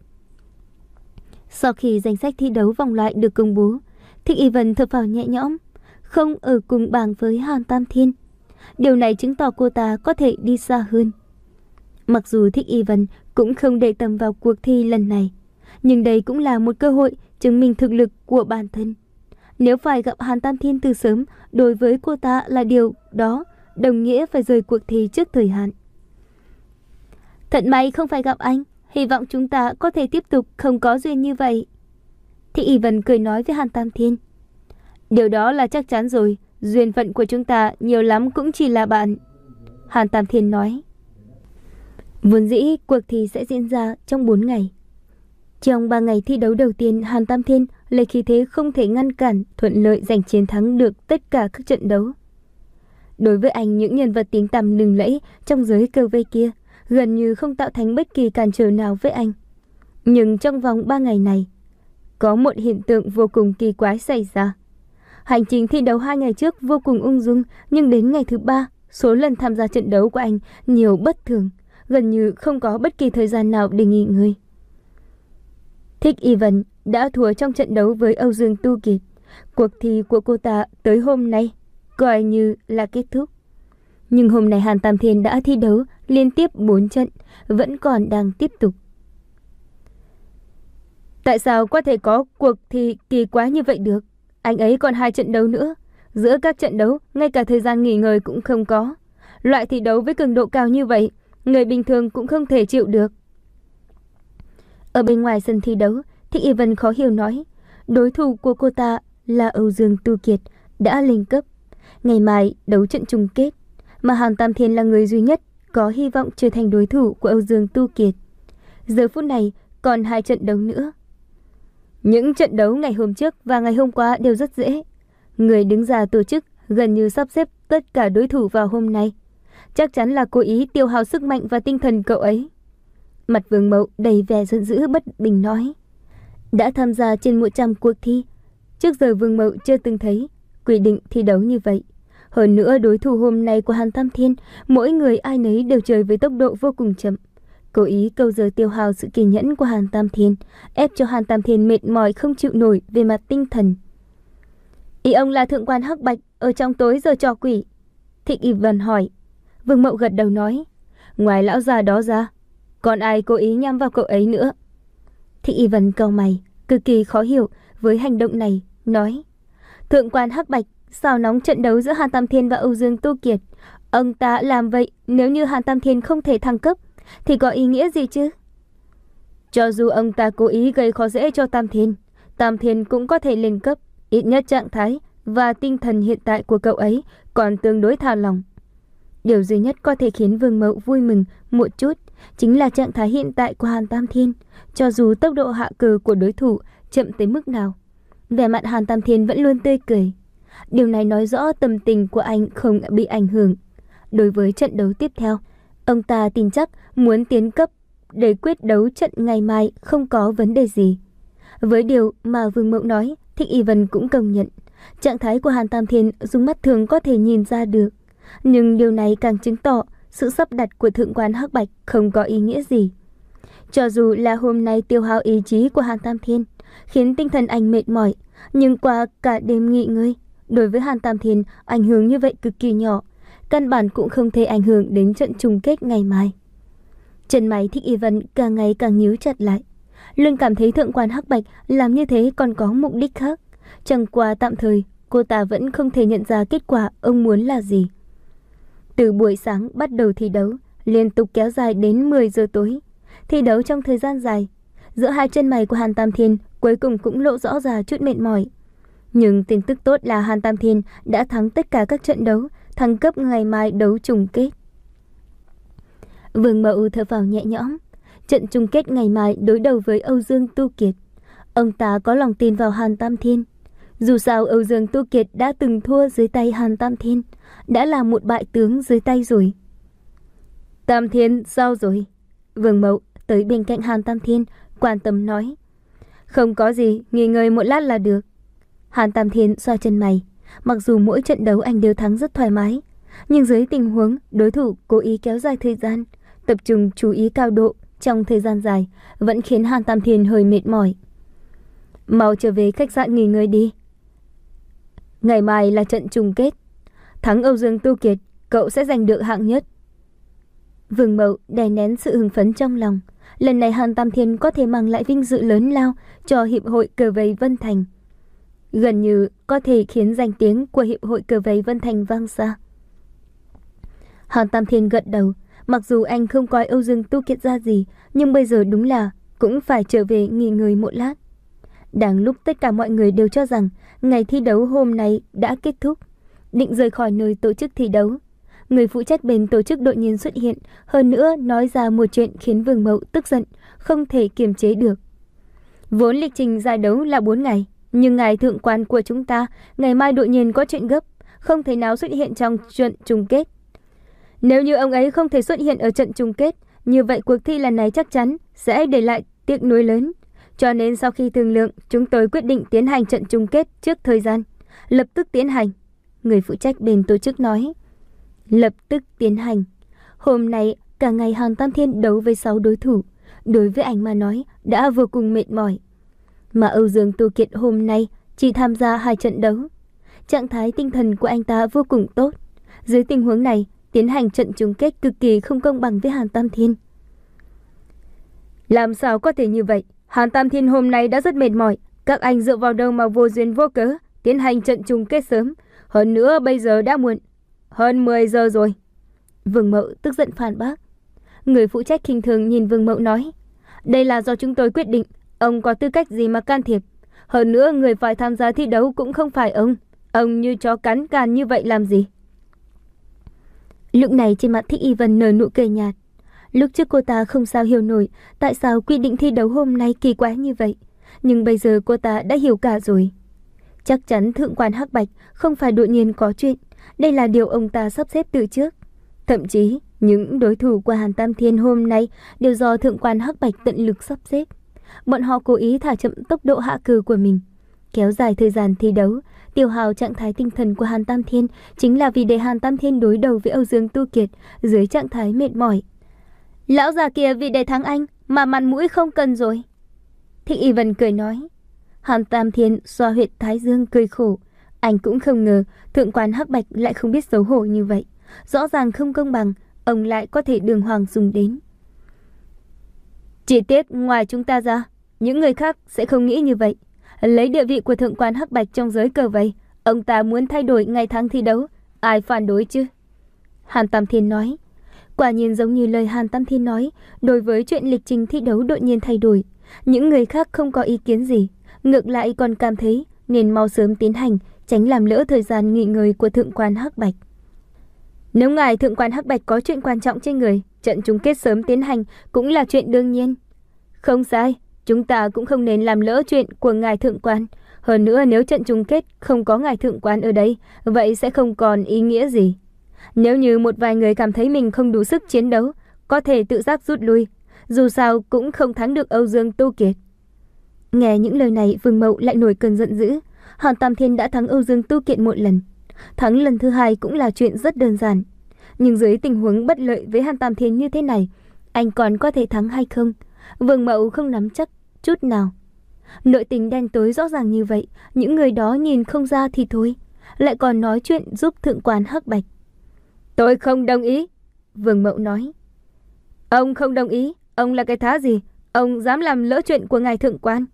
Speaker 1: Sau khi danh sách thi đấu vòng loại được công bố, Thích Y Vân thở phào nhẹ nhõm, không ở cùng bảng với Hàn Tam Thiên. Điều này chứng tỏ cô ta có thể đi xa hơn. Mặc dù Thích Y Vân cũng không để tâm vào cuộc thi lần này, nhưng đây cũng là một cơ hội chứng minh thực lực của bản thân. Nếu phải gặp Hàn Tam Thiên từ sớm, đối với cô ta là điều đó đồng nghĩa phải rời cuộc thi trước thời hạn. Thật may không phải gặp anh, hy vọng chúng ta có thể tiếp tục không có duyên như vậy. Thị Y Vân cười nói với Hàn Tam Thiên. Điều đó là chắc chắn rồi, duyên phận của chúng ta nhiều lắm cũng chỉ là bạn. Hàn Tam Thiên nói. Vốn dĩ cuộc thi sẽ diễn ra trong bốn ngày. Trong ba ngày thi đấu đầu tiên, Hàn Tam Thiên lấy khí thế không thể ngăn cản, thuận lợi giành chiến thắng được tất cả các trận đấu. Đối với anh, những nhân vật tiếng tăm lừng lẫy trong giới cờ vây kia gần như không tạo thành bất kỳ cản trở nào với anh. Nhưng trong vòng ba ngày này, có một hiện tượng vô cùng kỳ quái xảy ra. Hành trình thi đấu hai ngày trước vô cùng ung dung, nhưng đến ngày thứ ba, số lần tham gia trận đấu của anh nhiều bất thường, gần như không có bất kỳ thời gian nào để nghỉ ngơi. Thích Y Vân đã thua trong trận đấu với Âu Dương Tu Kiệt. Cuộc thi của cô ta tới hôm nay coi như là kết thúc. Nhưng hôm nay Hàn Tam Thiên đã thi đấu liên tiếp bốn trận, vẫn còn đang tiếp tục. Tại sao có thể có cuộc thi kỳ quái như vậy được? Anh ấy còn hai trận đấu nữa. Giữa các trận đấu, ngay cả thời gian nghỉ ngơi cũng không có. Loại thi đấu với cường độ cao như vậy, người bình thường cũng không thể chịu được. Ở bên ngoài sân thi đấu, Thích Y Vân khó hiểu nói. Đối thủ của cô ta là Âu Dương Tu Kiệt, đã lên cấp. Ngày mai đấu trận chung kết, mà Hàn Tam Thiên là người duy nhất có hy vọng trở thành đối thủ của Âu Dương Tu Kiệt. Giờ phút này còn hai trận đấu nữa. Những trận đấu ngày hôm trước và ngày hôm qua đều rất dễ. Người đứng ra tổ chức gần như sắp xếp tất cả đối thủ vào hôm nay. Chắc chắn là cố ý tiêu hao sức mạnh và tinh thần cậu ấy. Mặt Vương Mậu đầy vẻ giận dữ bất bình nói. Đã tham gia trên một trăm cuộc thi, trước giờ Vương Mậu chưa từng thấy quy định thi đấu như vậy. Hơn nữa đối thủ hôm nay của Hàn Tam Thiên, mỗi người ai nấy đều chơi với tốc độ vô cùng chậm. Cố ý câu giờ tiêu hao sự kiên nhẫn của Hàn Tam Thiên, ép cho Hàn Tam Thiên mệt mỏi không chịu nổi về mặt tinh thần. Ý ông là thượng quan Hắc Bạch ở trong tối giờ trò quỷ? Thích Y Vân hỏi. Vương Mậu gật đầu nói. Ngoài lão già đó ra, còn ai cố ý nhắm vào cậu ấy nữa? Thích Y Vân cau mày, cực kỳ khó hiểu với hành động này, nói. Thượng quan Hắc Bạch xào nóng trận đấu giữa Hàn Tam Thiên và Âu Dương Tu Kiệt. Ông ta làm vậy nếu như Hàn Tam Thiên không thể thăng cấp thì có ý nghĩa gì chứ? Cho dù ông ta cố ý gây khó dễ cho Tam Thiên, Tam Thiên cũng có thể lên cấp. Ít nhất trạng thái và tinh thần hiện tại của cậu ấy còn tương đối thả lỏng. Điều duy nhất có thể khiến Vương Mậu vui mừng một chút chính là trạng thái hiện tại của Hàn Tam Thiên. Cho dù tốc độ hạ cờ của đối thủ chậm tới mức nào, vẻ mặt Hàn Tam Thiên vẫn luôn tươi cười. Điều này nói rõ tâm tình của anh không bị ảnh hưởng. Đối với trận đấu tiếp theo, ông ta tin chắc muốn tiến cấp để quyết đấu trận ngày mai không có vấn đề gì. Với điều mà Vương Mậu nói, Thích Y Vân cũng công nhận. Trạng thái của Hàn Tam Thiên dùng mắt thường có thể nhìn ra được. Nhưng điều này càng chứng tỏ sự sắp đặt của thượng quan Hắc Bạch không có ý nghĩa gì. Cho dù là hôm nay tiêu hao ý chí của Hàn Tam Thiên, khiến tinh thần anh mệt mỏi, nhưng qua cả đêm nghỉ ngơi, đối với Hàn Tam Thiên ảnh hưởng như vậy cực kỳ nhỏ, căn bản cũng không thể ảnh hưởng đến trận chung kết ngày mai. Chân mày Thích Y Vân càng ngày càng nhíu chặt lại. Luôn cảm thấy thượng quan Hắc Bạch làm như thế còn có mục đích khác. Chẳng qua tạm thời, cô ta vẫn không thể nhận ra kết quả ông muốn là gì. Từ buổi sáng bắt đầu thi đấu, liên tục kéo dài đến mười giờ tối. Thi đấu trong thời gian dài, giữa hai chân mày của Hàn Tam Thiên cuối cùng cũng lộ rõ ra chút mệt mỏi. Nhưng tin tức tốt là Hàn Tam Thiên đã thắng tất cả các trận đấu, thăng cấp ngày mai đấu chung kết. Vương Mậu thở phào nhẹ nhõm. Trận chung kết ngày mai đối đầu với Âu Dương Tu Kiệt. Ông ta có lòng tin vào Hàn Tam Thiên. Dù sao Âu Dương Tu Kiệt đã từng thua dưới tay Hàn Tam Thiên, đã là một bại tướng dưới tay rồi. Tam Thiên sao rồi? Vương Mậu tới bên cạnh Hàn Tam Thiên, quan tâm nói. Không có gì, nghỉ ngơi một lát là được. Hàn Tam Thiên xoa chân mày. Mặc dù mỗi trận đấu anh đều thắng rất thoải mái, nhưng dưới tình huống đối thủ cố ý kéo dài thời gian, tập trung chú ý cao độ trong thời gian dài, vẫn khiến Hàn Tam Thiên hơi mệt mỏi. Mau trở về khách sạn nghỉ ngơi đi. Ngày mai là trận chung kết. Thắng Âu Dương Tu Kiệt, cậu sẽ giành được hạng nhất. Vương Mậu đè nén sự hưng phấn trong lòng. Lần này Hàn Tam Thiên có thể mang lại vinh dự lớn lao cho Hiệp hội Cờ vây Vân Thành. Gần như có thể khiến danh tiếng của Hiệp hội Cờ vây Vân Thành vang xa. Hàn Tam Thiên gật đầu, Mặc dù anh không coi Âu Dương Tu Kiệt ra gì, nhưng bây giờ đúng là cũng phải trở về nghỉ ngơi một lát. Đang lúc tất cả mọi người đều cho rằng ngày thi đấu hôm nay đã kết thúc, định rời khỏi nơi tổ chức thi đấu, người phụ trách bên tổ chức đột nhiên xuất hiện, hơn nữa nói ra một chuyện khiến Vương Mậu tức giận, không thể kiềm chế được. Vốn lịch trình giải đấu là bốn ngày, nhưng ngài thượng quan của chúng ta ngày mai đột nhiên có chuyện gấp, không thể nào xuất hiện trong trận chung kết. Nếu như ông ấy không thể xuất hiện ở trận chung kết, như vậy cuộc thi lần này chắc chắn sẽ để lại tiếc nuối lớn. Cho nên sau khi thương lượng, chúng tôi quyết định tiến hành trận chung kết trước thời gian. Lập tức tiến hành. Người phụ trách bên tổ chức nói. Lập tức tiến hành. Hôm nay cả ngày Hàn Tam Thiên đấu với sáu đối thủ. Đối với anh mà nói đã vô cùng mệt mỏi. Mà Âu Dương Tu Kiệt hôm nay chỉ tham gia hai trận đấu. Trạng thái tinh thần của anh ta vô cùng tốt. Dưới tình huống này, tiến hành trận chung kết cực kỳ không công bằng với Hàn Tam Thiên. Làm sao có thể như vậy? Hàn Tam Thiên hôm nay đã rất mệt mỏi. Các anh dựa vào đâu mà vô duyên vô cớ tiến hành trận chung kết sớm? Hơn nữa bây giờ đã muộn, hơn mười giờ rồi. Vương Mậu tức giận phản bác. Người phụ trách khinh thường nhìn Vương Mậu nói. Đây là do chúng tôi quyết định. Ông có tư cách gì mà can thiệp? Hơn nữa người phải tham gia thi đấu cũng không phải ông. Ông như chó cắn càn như vậy làm gì? Lúc này trên mặt Thích Y Vân nở nụ cười nhạt. Lúc trước cô ta không sao hiểu nổi tại sao quy định thi đấu hôm nay kỳ quái như vậy. Nhưng bây giờ cô ta đã hiểu cả rồi. Chắc chắn thượng quan Hắc Bạch không phải đột nhiên có chuyện. Đây là điều ông ta sắp xếp từ trước. Thậm chí những đối thủ của Hàn Tam Thiên hôm nay đều do thượng quan Hắc Bạch tận lực sắp xếp. Bọn họ cố ý thả chậm tốc độ hạ cờ của mình, kéo dài thời gian thi đấu, tiêu hao trạng thái tinh thần của Hàn Tam Thiên, chính là vì để Hàn Tam Thiên đối đầu với Âu Dương Tu Kiệt dưới trạng thái mệt mỏi. Lão già kia vì để thắng anh mà mặt mũi không cần rồi. Thích Y Vân cười nói. Hàn Tam Thiên xoa huyệt thái dương cười khổ. Anh cũng không ngờ thượng quan Hắc Bạch lại không biết xấu hổ như vậy. Rõ ràng không công bằng, ông lại có thể đường hoàng dùng đến. Chỉ tiếc ngoài chúng ta ra, những người khác sẽ không nghĩ như vậy. Lấy địa vị của thượng quan Hắc Bạch trong giới cờ vây, ông ta muốn thay đổi ngày tháng thi đấu, ai phản đối chứ? Hàn Tam Thiên nói. Quả nhiên giống như lời Hàn Tam Thiên nói, đối với chuyện lịch trình thi đấu đột nhiên thay đổi, những người khác không có ý kiến gì, ngược lại còn cảm thấy nên mau sớm tiến hành, tránh làm lỡ thời gian nghỉ ngơi của thượng quan Hắc Bạch. Nếu ngài thượng quan Hắc Bạch có chuyện quan trọng trên người, trận chung kết sớm tiến hành cũng là chuyện đương nhiên. Không sai, chúng ta cũng không nên làm lỡ chuyện của ngài thượng quan. Hơn nữa nếu trận chung kết không có ngài thượng quan ở đây, vậy sẽ không còn ý nghĩa gì. Nếu như một vài người cảm thấy mình không đủ sức chiến đấu, có thể tự giác rút lui, dù sao cũng không thắng được Âu Dương Tu Kiệt. Nghe những lời này, Vương Mậu lại nổi cơn giận dữ. Hàn Tam Thiên đã thắng Âu Dương Tu Kiệt một lần, thắng lần thứ hai cũng là chuyện rất đơn giản. Nhưng dưới tình huống bất lợi với Hàn Tam Thiên như thế này, anh còn có thể thắng hay không? Vương Mậu không nắm chắc chút nào. Nội tình đen tối rõ ràng như vậy, những người đó nhìn không ra thì thôi, lại còn nói chuyện giúp thượng quan Hắc Bạch. Tôi không đồng ý, Vương Mậu nói. Ông không đồng ý, ông là cái thá gì? Ông dám làm lỡ chuyện của ngài thượng quan.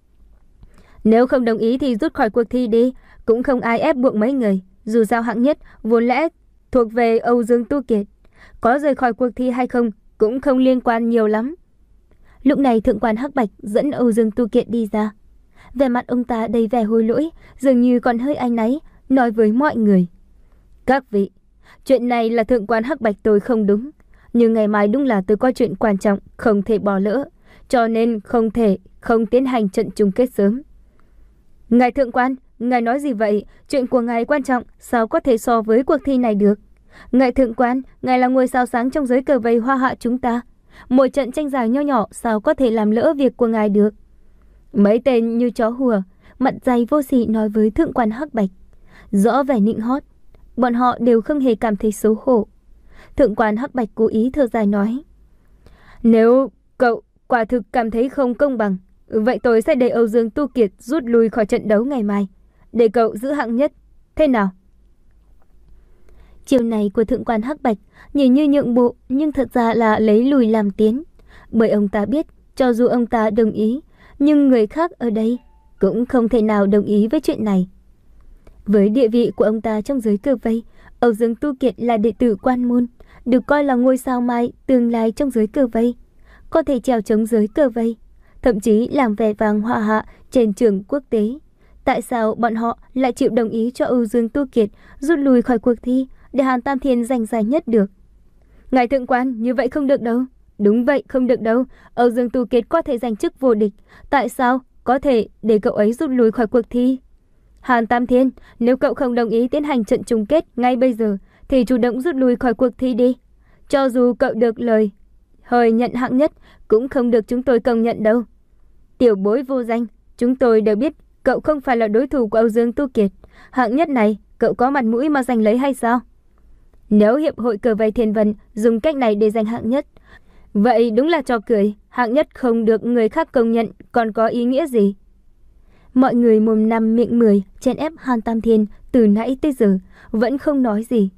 Speaker 1: Nếu không đồng ý thì rút khỏi cuộc thi đi, cũng không ai ép buộc mấy người. Dù sao hạng nhất vốn lẽ thuộc về Âu Dương Tu Kiệt, có rời khỏi cuộc thi hay không cũng không liên quan nhiều lắm. Lúc này thượng quan Hắc Bạch dẫn Âu Dương Tu Kiệt đi ra. Vẻ mặt ông ta đầy vẻ hối lỗi, dường như còn hơi áy náy, nói với mọi người. Các vị, chuyện này là thượng quan Hắc Bạch tôi không đúng, nhưng ngày mai đúng là tôi có chuyện quan trọng không thể bỏ lỡ, cho nên không thể không tiến hành trận chung kết sớm. Ngài thượng quan, ngài nói gì vậy? Chuyện của ngài quan trọng, sao có thể so với cuộc thi này được? Ngài thượng quan, ngài là ngôi sao sáng trong giới cờ vây Hoa Hạ chúng ta. Một trận tranh giải nho nhỏ sao có thể làm lỡ việc của ngài được? Mấy tên như chó hùa, mặt dày vô sỉ nói với thượng quan Hắc Bạch. Rõ vẻ nịnh hót, bọn họ đều không hề cảm thấy xấu hổ. Thượng quan Hắc Bạch cố ý thở dài nói. Nếu cậu quả thực cảm thấy không công bằng, vậy tôi sẽ để Âu Dương Tu Kiệt rút lui khỏi trận đấu ngày mai, để cậu giữ hạng nhất. Thế nào? Chiều này của thượng quan Hắc Bạch nhìn như nhượng bộ, nhưng thật ra là lấy lùi làm tiến. Bởi ông ta biết, cho dù ông ta đồng ý, nhưng người khác ở đây cũng không thể nào đồng ý với chuyện này. Với địa vị của ông ta trong giới cờ vây, Âu Dương Tu Kiệt là đệ tử quan môn, được coi là ngôi sao mai tương lai trong giới cờ vây, có thể trèo chống giới cờ vây, thậm chí làm vẻ vang họa hạ trên trường quốc tế. Tại sao bọn họ lại chịu đồng ý cho Âu Dương Tu Kiệt rút lui khỏi cuộc thi để Hàn Tam Thiên giành giải nhất được? Ngài thượng quan, như vậy không được đâu. Đúng vậy, không được đâu. Âu Dương Tu Kiệt có thể giành chức vô địch. Tại sao có thể để cậu ấy rút lui khỏi cuộc thi? Hàn Tam Thiên, nếu cậu không đồng ý tiến hành trận chung kết ngay bây giờ, thì chủ động rút lui khỏi cuộc thi đi. Cho dù cậu được lời hời nhận hạng nhất, cũng không được chúng tôi công nhận đâu. Tiểu bối vô danh, chúng tôi đều biết cậu không phải là đối thủ của Âu Dương Tu Kiệt. Hạng nhất này, cậu có mặt mũi mà giành lấy hay sao? Nếu Hiệp hội Cờ vây Thiên Vân dùng cách này để giành hạng nhất, vậy đúng là trò cười. Hạng nhất không được người khác công nhận còn có ý nghĩa gì? Mọi người mồm năm miệng mười chen ép Hàn Tam Thiên từ nãy tới giờ vẫn không nói gì.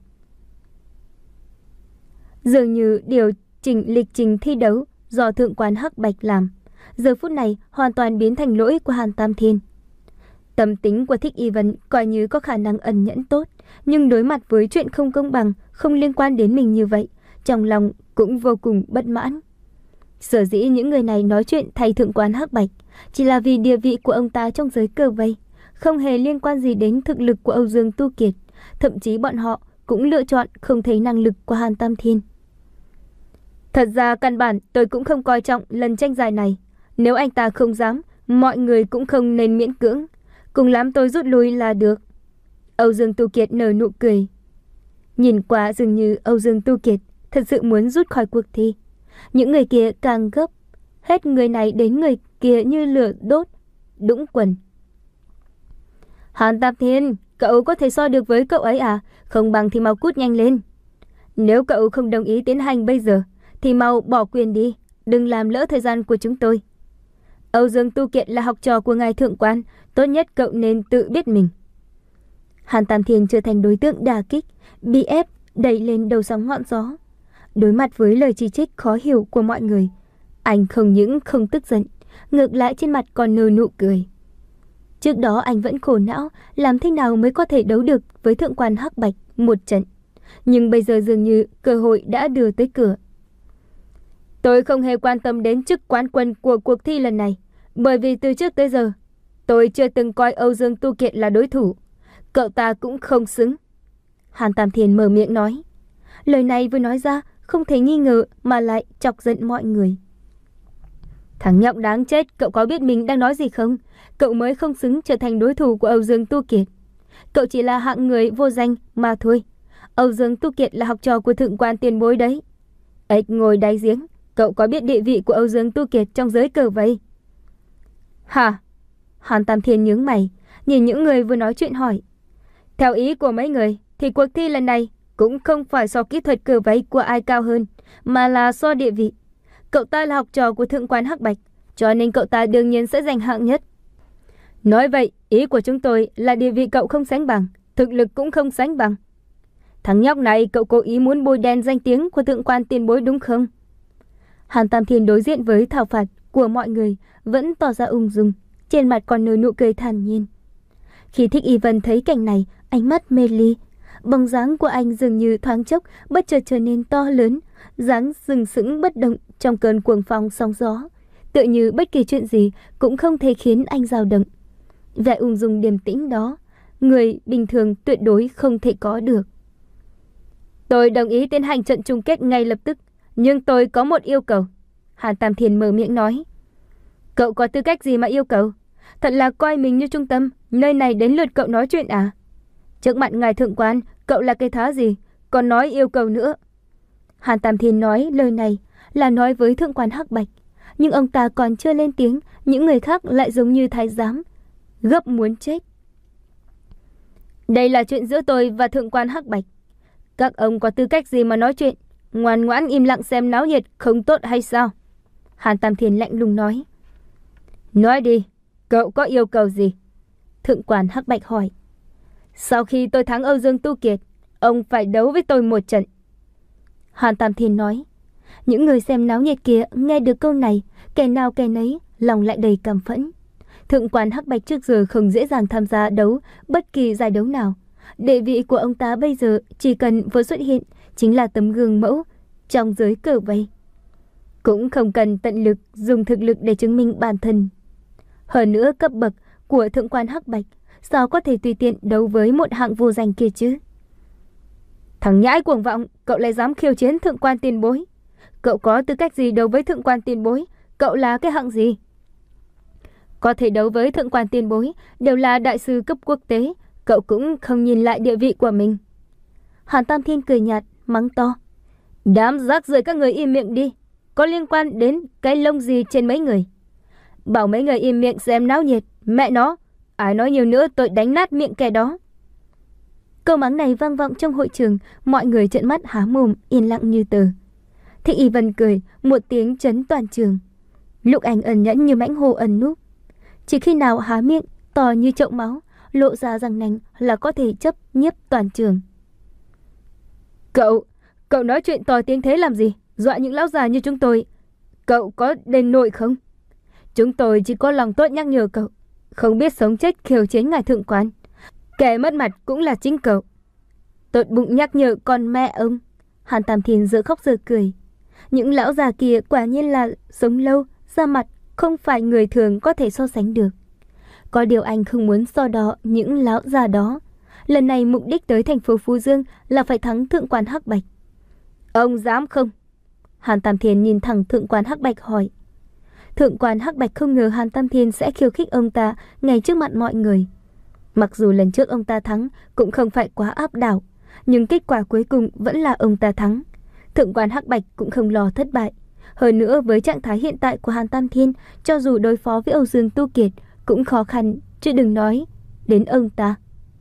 Speaker 1: Dường như điều chỉnh lịch trình thi đấu do thượng quan Hắc Bạch làm, giờ phút này hoàn toàn biến thành lỗi của Hàn Tam Thiên. Tâm tính của Thích Y Vân coi như có khả năng ẩn nhẫn tốt, nhưng đối mặt với chuyện không công bằng, không liên quan đến mình như vậy, trong lòng cũng vô cùng bất mãn. Sở dĩ những người này nói chuyện thay thượng quan Hắc Bạch chỉ là vì địa vị của ông ta trong giới cờ vây, không hề liên quan gì đến thực lực của Âu Dương Tu Kiệt. Thậm chí bọn họ cũng lựa chọn không thấy năng lực của Hàn Tam Thiên. Thật ra căn bản tôi cũng không coi trọng lần tranh giải này. Nếu anh ta không dám, mọi người cũng không nên miễn cưỡng. Cùng lắm tôi rút lui là được. Âu Dương Tu Kiệt nở nụ cười. Nhìn qua dường như Âu Dương Tu Kiệt thật sự muốn rút khỏi cuộc thi. Những người kia càng gấp, hết người này đến người kia như lửa đốt, đũng quần. Hàn Tam Thiên, cậu có thể so được với cậu ấy à? Không bằng thì mau cút nhanh lên. Nếu cậu không đồng ý tiến hành bây giờ, thì mau bỏ quyền đi, đừng làm lỡ thời gian của chúng tôi. Âu Dương Tu Kiệt là học trò của ngài thượng quan, tốt nhất cậu nên tự biết mình. Hàn Tam Thiên trở thành đối tượng đả kích, bị ép đẩy lên đầu sóng ngọn gió. Đối mặt với lời chỉ trích khó hiểu của mọi người, anh không những không tức giận, ngược lại trên mặt còn nở nụ cười. Trước đó anh vẫn khổ não làm thế nào mới có thể đấu được với thượng quan Hắc Bạch một trận, nhưng bây giờ dường như cơ hội đã đưa tới cửa. Tôi không hề quan tâm đến chức quán quân của cuộc thi lần này, bởi vì từ trước tới giờ tôi chưa từng coi Âu Dương Tu Kiệt là đối thủ. Cậu ta cũng không xứng. Hàn Tam Thiên mở miệng nói. Lời này vừa nói ra không thể nghi ngờ mà lại chọc giận mọi người. Thằng nhóc đáng chết, cậu có biết mình đang nói gì không? Cậu mới không xứng trở thành đối thủ của Âu Dương Tu Kiệt. Cậu chỉ là hạng người vô danh mà thôi. Âu Dương Tu Kiệt là học trò của thượng quan tiền bối đấy. Ếch ngồi đáy giếng, cậu có biết địa vị của Âu Dương Tu Kiệt trong giới cờ vây? Hả? Hàn Tam Thiên nhướng mày, nhìn những người vừa nói chuyện hỏi. Theo ý của mấy người thì cuộc thi lần này cũng không phải so kỹ thuật cờ vây của ai cao hơn, mà là so địa vị. Cậu ta là học trò của thượng quan Hắc Bạch, cho nên cậu ta đương nhiên sẽ giành hạng nhất. Nói vậy, ý của chúng tôi là địa vị cậu không sánh bằng, thực lực cũng không sánh bằng. Thằng nhóc này, cậu cố ý muốn bôi đen danh tiếng của thượng quan tiền bối đúng không? Hàn Tam Thiên đối diện với thảo phạt của mọi người vẫn tỏ ra ung dung, trên mặt còn nở nụ cười thản nhiên. Khi Thích Y Vân thấy cảnh này, ánh mắt mê ly, bóng dáng của anh dường như thoáng chốc bất chợt trở nên to lớn, dáng sừng sững bất động trong cơn cuồng phong sóng gió, tựa như bất kỳ chuyện gì cũng không thể khiến anh dao động. Vẻ ung dung điềm tĩnh đó, người bình thường tuyệt đối không thể có được. Tôi đồng ý tiến hành trận chung kết ngay lập tức, nhưng tôi có một yêu cầu. Hàn Tam Thiên mở miệng nói. Cậu có tư cách gì mà yêu cầu? Thật là coi mình như trung tâm, nơi này đến lượt cậu nói chuyện à? Trước mặt ngài thượng quan, cậu là cái thá gì, còn nói yêu cầu nữa? Hàn Tam Thiên nói lời này là nói với thượng quan Hắc Bạch, nhưng ông ta còn chưa lên tiếng, những người khác lại giống như thái giám, gấp muốn chết. Đây là chuyện giữa tôi và thượng quan Hắc Bạch. Các ông có tư cách gì mà nói chuyện? Ngoan ngoãn im lặng xem náo nhiệt không tốt hay sao? Hàn Tam Thiên lạnh lùng nói. Nói đi, cậu có yêu cầu gì? Thượng quan Hắc Bạch hỏi. Sau khi tôi thắng Âu Dương Tu Kiệt, ông phải đấu với tôi một trận. Hàn Tam Thiên nói. Những người xem náo nhiệt kia nghe được câu này, kẻ nào kẻ nấy lòng lại đầy căm phẫn. Thượng quan Hắc Bạch trước giờ không dễ dàng tham gia đấu bất kỳ giải đấu nào. Địa vị của ông ta bây giờ chỉ cần vừa xuất hiện, chính là tấm gương mẫu trong giới cờ vây. Cũng không cần tận lực dùng thực lực để chứng minh bản thân. Hơn nữa cấp bậc của thượng quan Hắc Bạch sao có thể tùy tiện đấu với một hạng vô danh kia chứ? Thằng nhãi cuồng vọng, cậu lại dám khiêu chiến thượng quan tiền bối. Cậu có tư cách gì đấu với thượng quan tiền bối? Cậu là cái hạng gì? Có thể đấu với thượng quan tiền bối đều là đại sư cấp quốc tế. Cậu cũng không nhìn lại địa vị của mình. Hàn Tam Thiên cười nhạt, mắng to. Đám rác rưởi các người im miệng đi. Có liên quan đến cái lông gì trên mấy người? Bảo mấy người im miệng xem náo nhiệt. Mẹ nó, ai nói nhiều nữa tôi đánh nát miệng kẻ đó. Câu mắng này vang vọng trong hội trường. Mọi người trợn mắt há mồm, yên lặng như tờ. Thích Y Vân cười, một tiếng chấn toàn trường. Lục Ảnh ẩn nhẫn như mãnh hổ ẩn núp. Chỉ khi nào há miệng to như chậu máu, lộ ra răng nanh là có thể chấp nhiếp toàn trường. Cậu, cậu nói chuyện to tiếng thế làm gì? Dọa những lão già như chúng tôi. Cậu có đền nổi không? Chúng tôi chỉ có lòng tốt nhắc nhở cậu. Không biết sống chết khiêu chiến ngài thượng quan. Kẻ mất mặt cũng là chính cậu. Tốt bụng nhắc nhở con mẹ ông. Hàn Tam Thiên giờ khóc giờ cười. Những lão già kia quả nhiên là sống lâu, da mặt không phải người thường có thể so sánh được. Có điều anh không muốn so đo những lão già đó. Lần này mục đích tới thành phố Phú Dương là phải thắng thượng quan Hắc Bạch. Ông dám không? Hàn Tam Thiên nhìn thẳng thượng quan Hắc Bạch hỏi. Thượng quan Hắc Bạch không ngờ Hàn Tam Thiên sẽ khiêu khích ông ta ngay trước mặt mọi người. Mặc dù lần trước ông ta thắng cũng không phải quá áp đảo, nhưng kết quả cuối cùng vẫn là ông ta thắng. Thượng quan Hắc Bạch cũng không lo thất bại. Hơn nữa với trạng thái hiện tại của Hàn Tam Thiên, cho dù đối phó với Âu Dương Tu Kiệt cũng khó khăn, chứ đừng nói đến ông ta.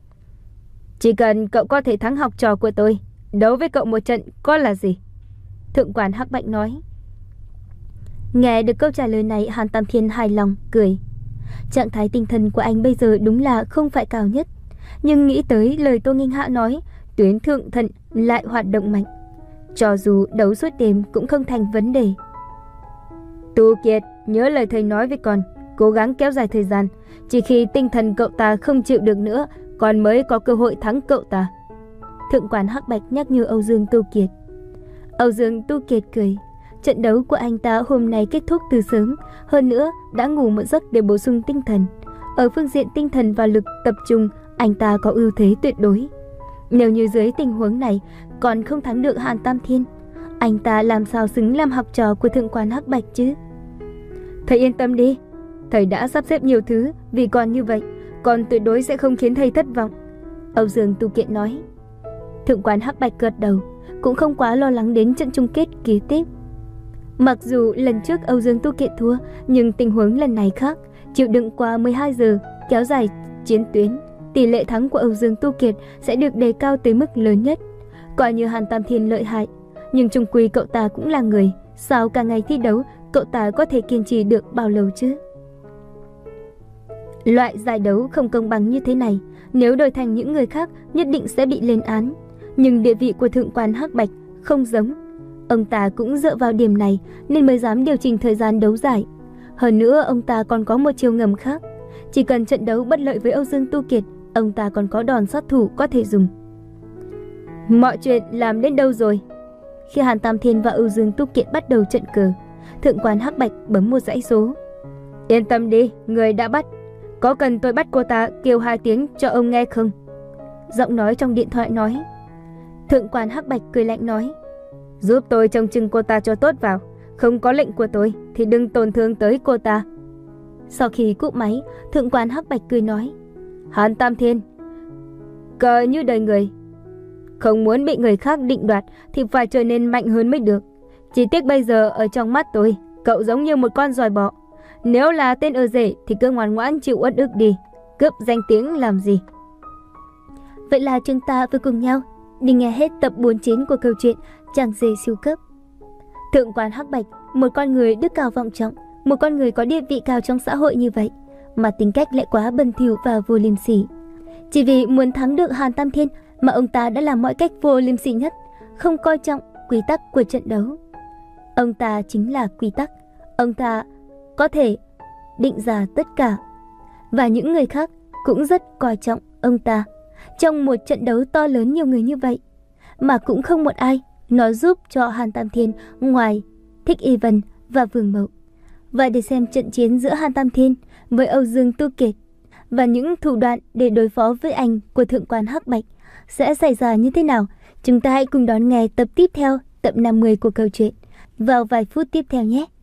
Speaker 1: Chỉ cần cậu có thể thắng học trò của tôi, đấu với cậu một trận có là gì? Thượng quan Hắc Bạch nói. Nghe được câu trả lời này, Hàn Tam Thiên hài lòng, cười. Trạng thái tinh thần của anh bây giờ đúng là không phải cao nhất. Nhưng nghĩ tới lời Tô Nghinh Hạ nói, tuyến thượng thận lại hoạt động mạnh. Cho dù đấu suốt đêm cũng không thành vấn đề. Tu Kiệt, nhớ lời thầy nói với con, cố gắng kéo dài thời gian. Chỉ khi tinh thần cậu ta không chịu được nữa, con mới có cơ hội thắng cậu ta. Thượng quan Hắc Bạch nhắc nhở Âu Dương Tu Kiệt. Âu Dương Tu Kiệt cười. Trận đấu của anh ta hôm nay kết thúc từ sớm, hơn nữa đã ngủ một giấc để bổ sung tinh thần. Ở phương diện tinh thần và lực tập trung, anh ta có ưu thế tuyệt đối. Nếu như dưới tình huống này còn không thắng được Hàn Tam Thiên, anh ta làm sao xứng làm học trò của thượng quan Hắc Bạch chứ? Thầy yên tâm đi, thầy đã sắp xếp nhiều thứ vì con như vậy, con tuyệt đối sẽ không khiến thầy thất vọng. Âu Dương Tu Kiệt nói. Thượng quan Hắc Bạch gật đầu, cũng không quá lo lắng đến trận chung kết kế tiếp. Mặc dù lần trước Âu Dương Tu Kiệt thua, nhưng tình huống lần này khác, chịu đựng qua mười hai giờ, kéo dài chiến tuyến, tỷ lệ thắng của Âu Dương Tu Kiệt sẽ được đề cao tới mức lớn nhất. Coi như Hàn Tam Thiên lợi hại, nhưng chung quy cậu ta cũng là người, sao cả ngày thi đấu cậu ta có thể kiên trì được bao lâu chứ? Loại giải đấu không công bằng như thế này, nếu đổi thành những người khác nhất định sẽ bị lên án. Nhưng địa vị của thượng quan Hắc Bạch không giống. Ông ta cũng dựa vào điểm này nên mới dám điều chỉnh thời gian đấu giải. Hơn nữa ông ta còn có một chiêu ngầm khác. Chỉ cần trận đấu bất lợi với Âu Dương Tu Kiệt, ông ta còn có đòn sát thủ có thể dùng. Mọi chuyện làm đến đâu rồi? Khi Hàn Tam Thiên và Âu Dương Tu Kiệt bắt đầu trận cờ, thượng quan Hắc Bạch bấm một dãy số. Yên tâm đi, người đã bắt. Có cần tôi bắt cô ta kêu hai tiếng cho ông nghe không? Giọng nói trong điện thoại nói. Thượng quan Hắc Bạch cười lạnh nói. Giúp tôi trông chừng cô ta cho tốt vào. Không có lệnh của tôi thì đừng tổn thương tới cô ta. Sau khi cúp máy, thượng quan Hắc Bạch cười nói. Hàn Tam Thiên, cờ như đời người, không muốn bị người khác định đoạt thì phải trở nên mạnh hơn mới được. Chỉ tiếc bây giờ ở trong mắt tôi, cậu giống như một con giòi bọ. Nếu là tên ở rể thì cứ ngoan ngoãn chịu uất ức đi, cướp danh tiếng làm gì. Vậy là chúng ta vừa cùng nhau đi nghe hết tập bốn mươi chín của câu chuyện Chàng rể siêu cấp. Thượng quan Hắc Bạch, một con người đức cao vọng trọng, một con người có địa vị cao trong xã hội như vậy, mà tính cách lại quá bẩn thỉu và vô liêm sỉ. Chỉ vì muốn thắng được Hàn Tam Thiên mà ông ta đã làm mọi cách vô liêm sỉ nhất, không coi trọng quy tắc của trận đấu. Ông ta chính là quy tắc, ông ta có thể định ra tất cả. Và những người khác cũng rất coi trọng ông ta. Trong một trận đấu to lớn nhiều người như vậy, mà cũng không một ai nó giúp cho Hàn Tam Thiên ngoài Thích Y Vân và Vương Mậu. Và để xem trận chiến giữa Hàn Tam Thiên với Âu Dương Tu Kiệt và những thủ đoạn để đối phó với anh của Thượng quan Hắc Bạch sẽ xảy ra như thế nào, chúng ta hãy cùng đón nghe tập tiếp theo, tập năm mươi của câu chuyện vào vài phút tiếp theo nhé.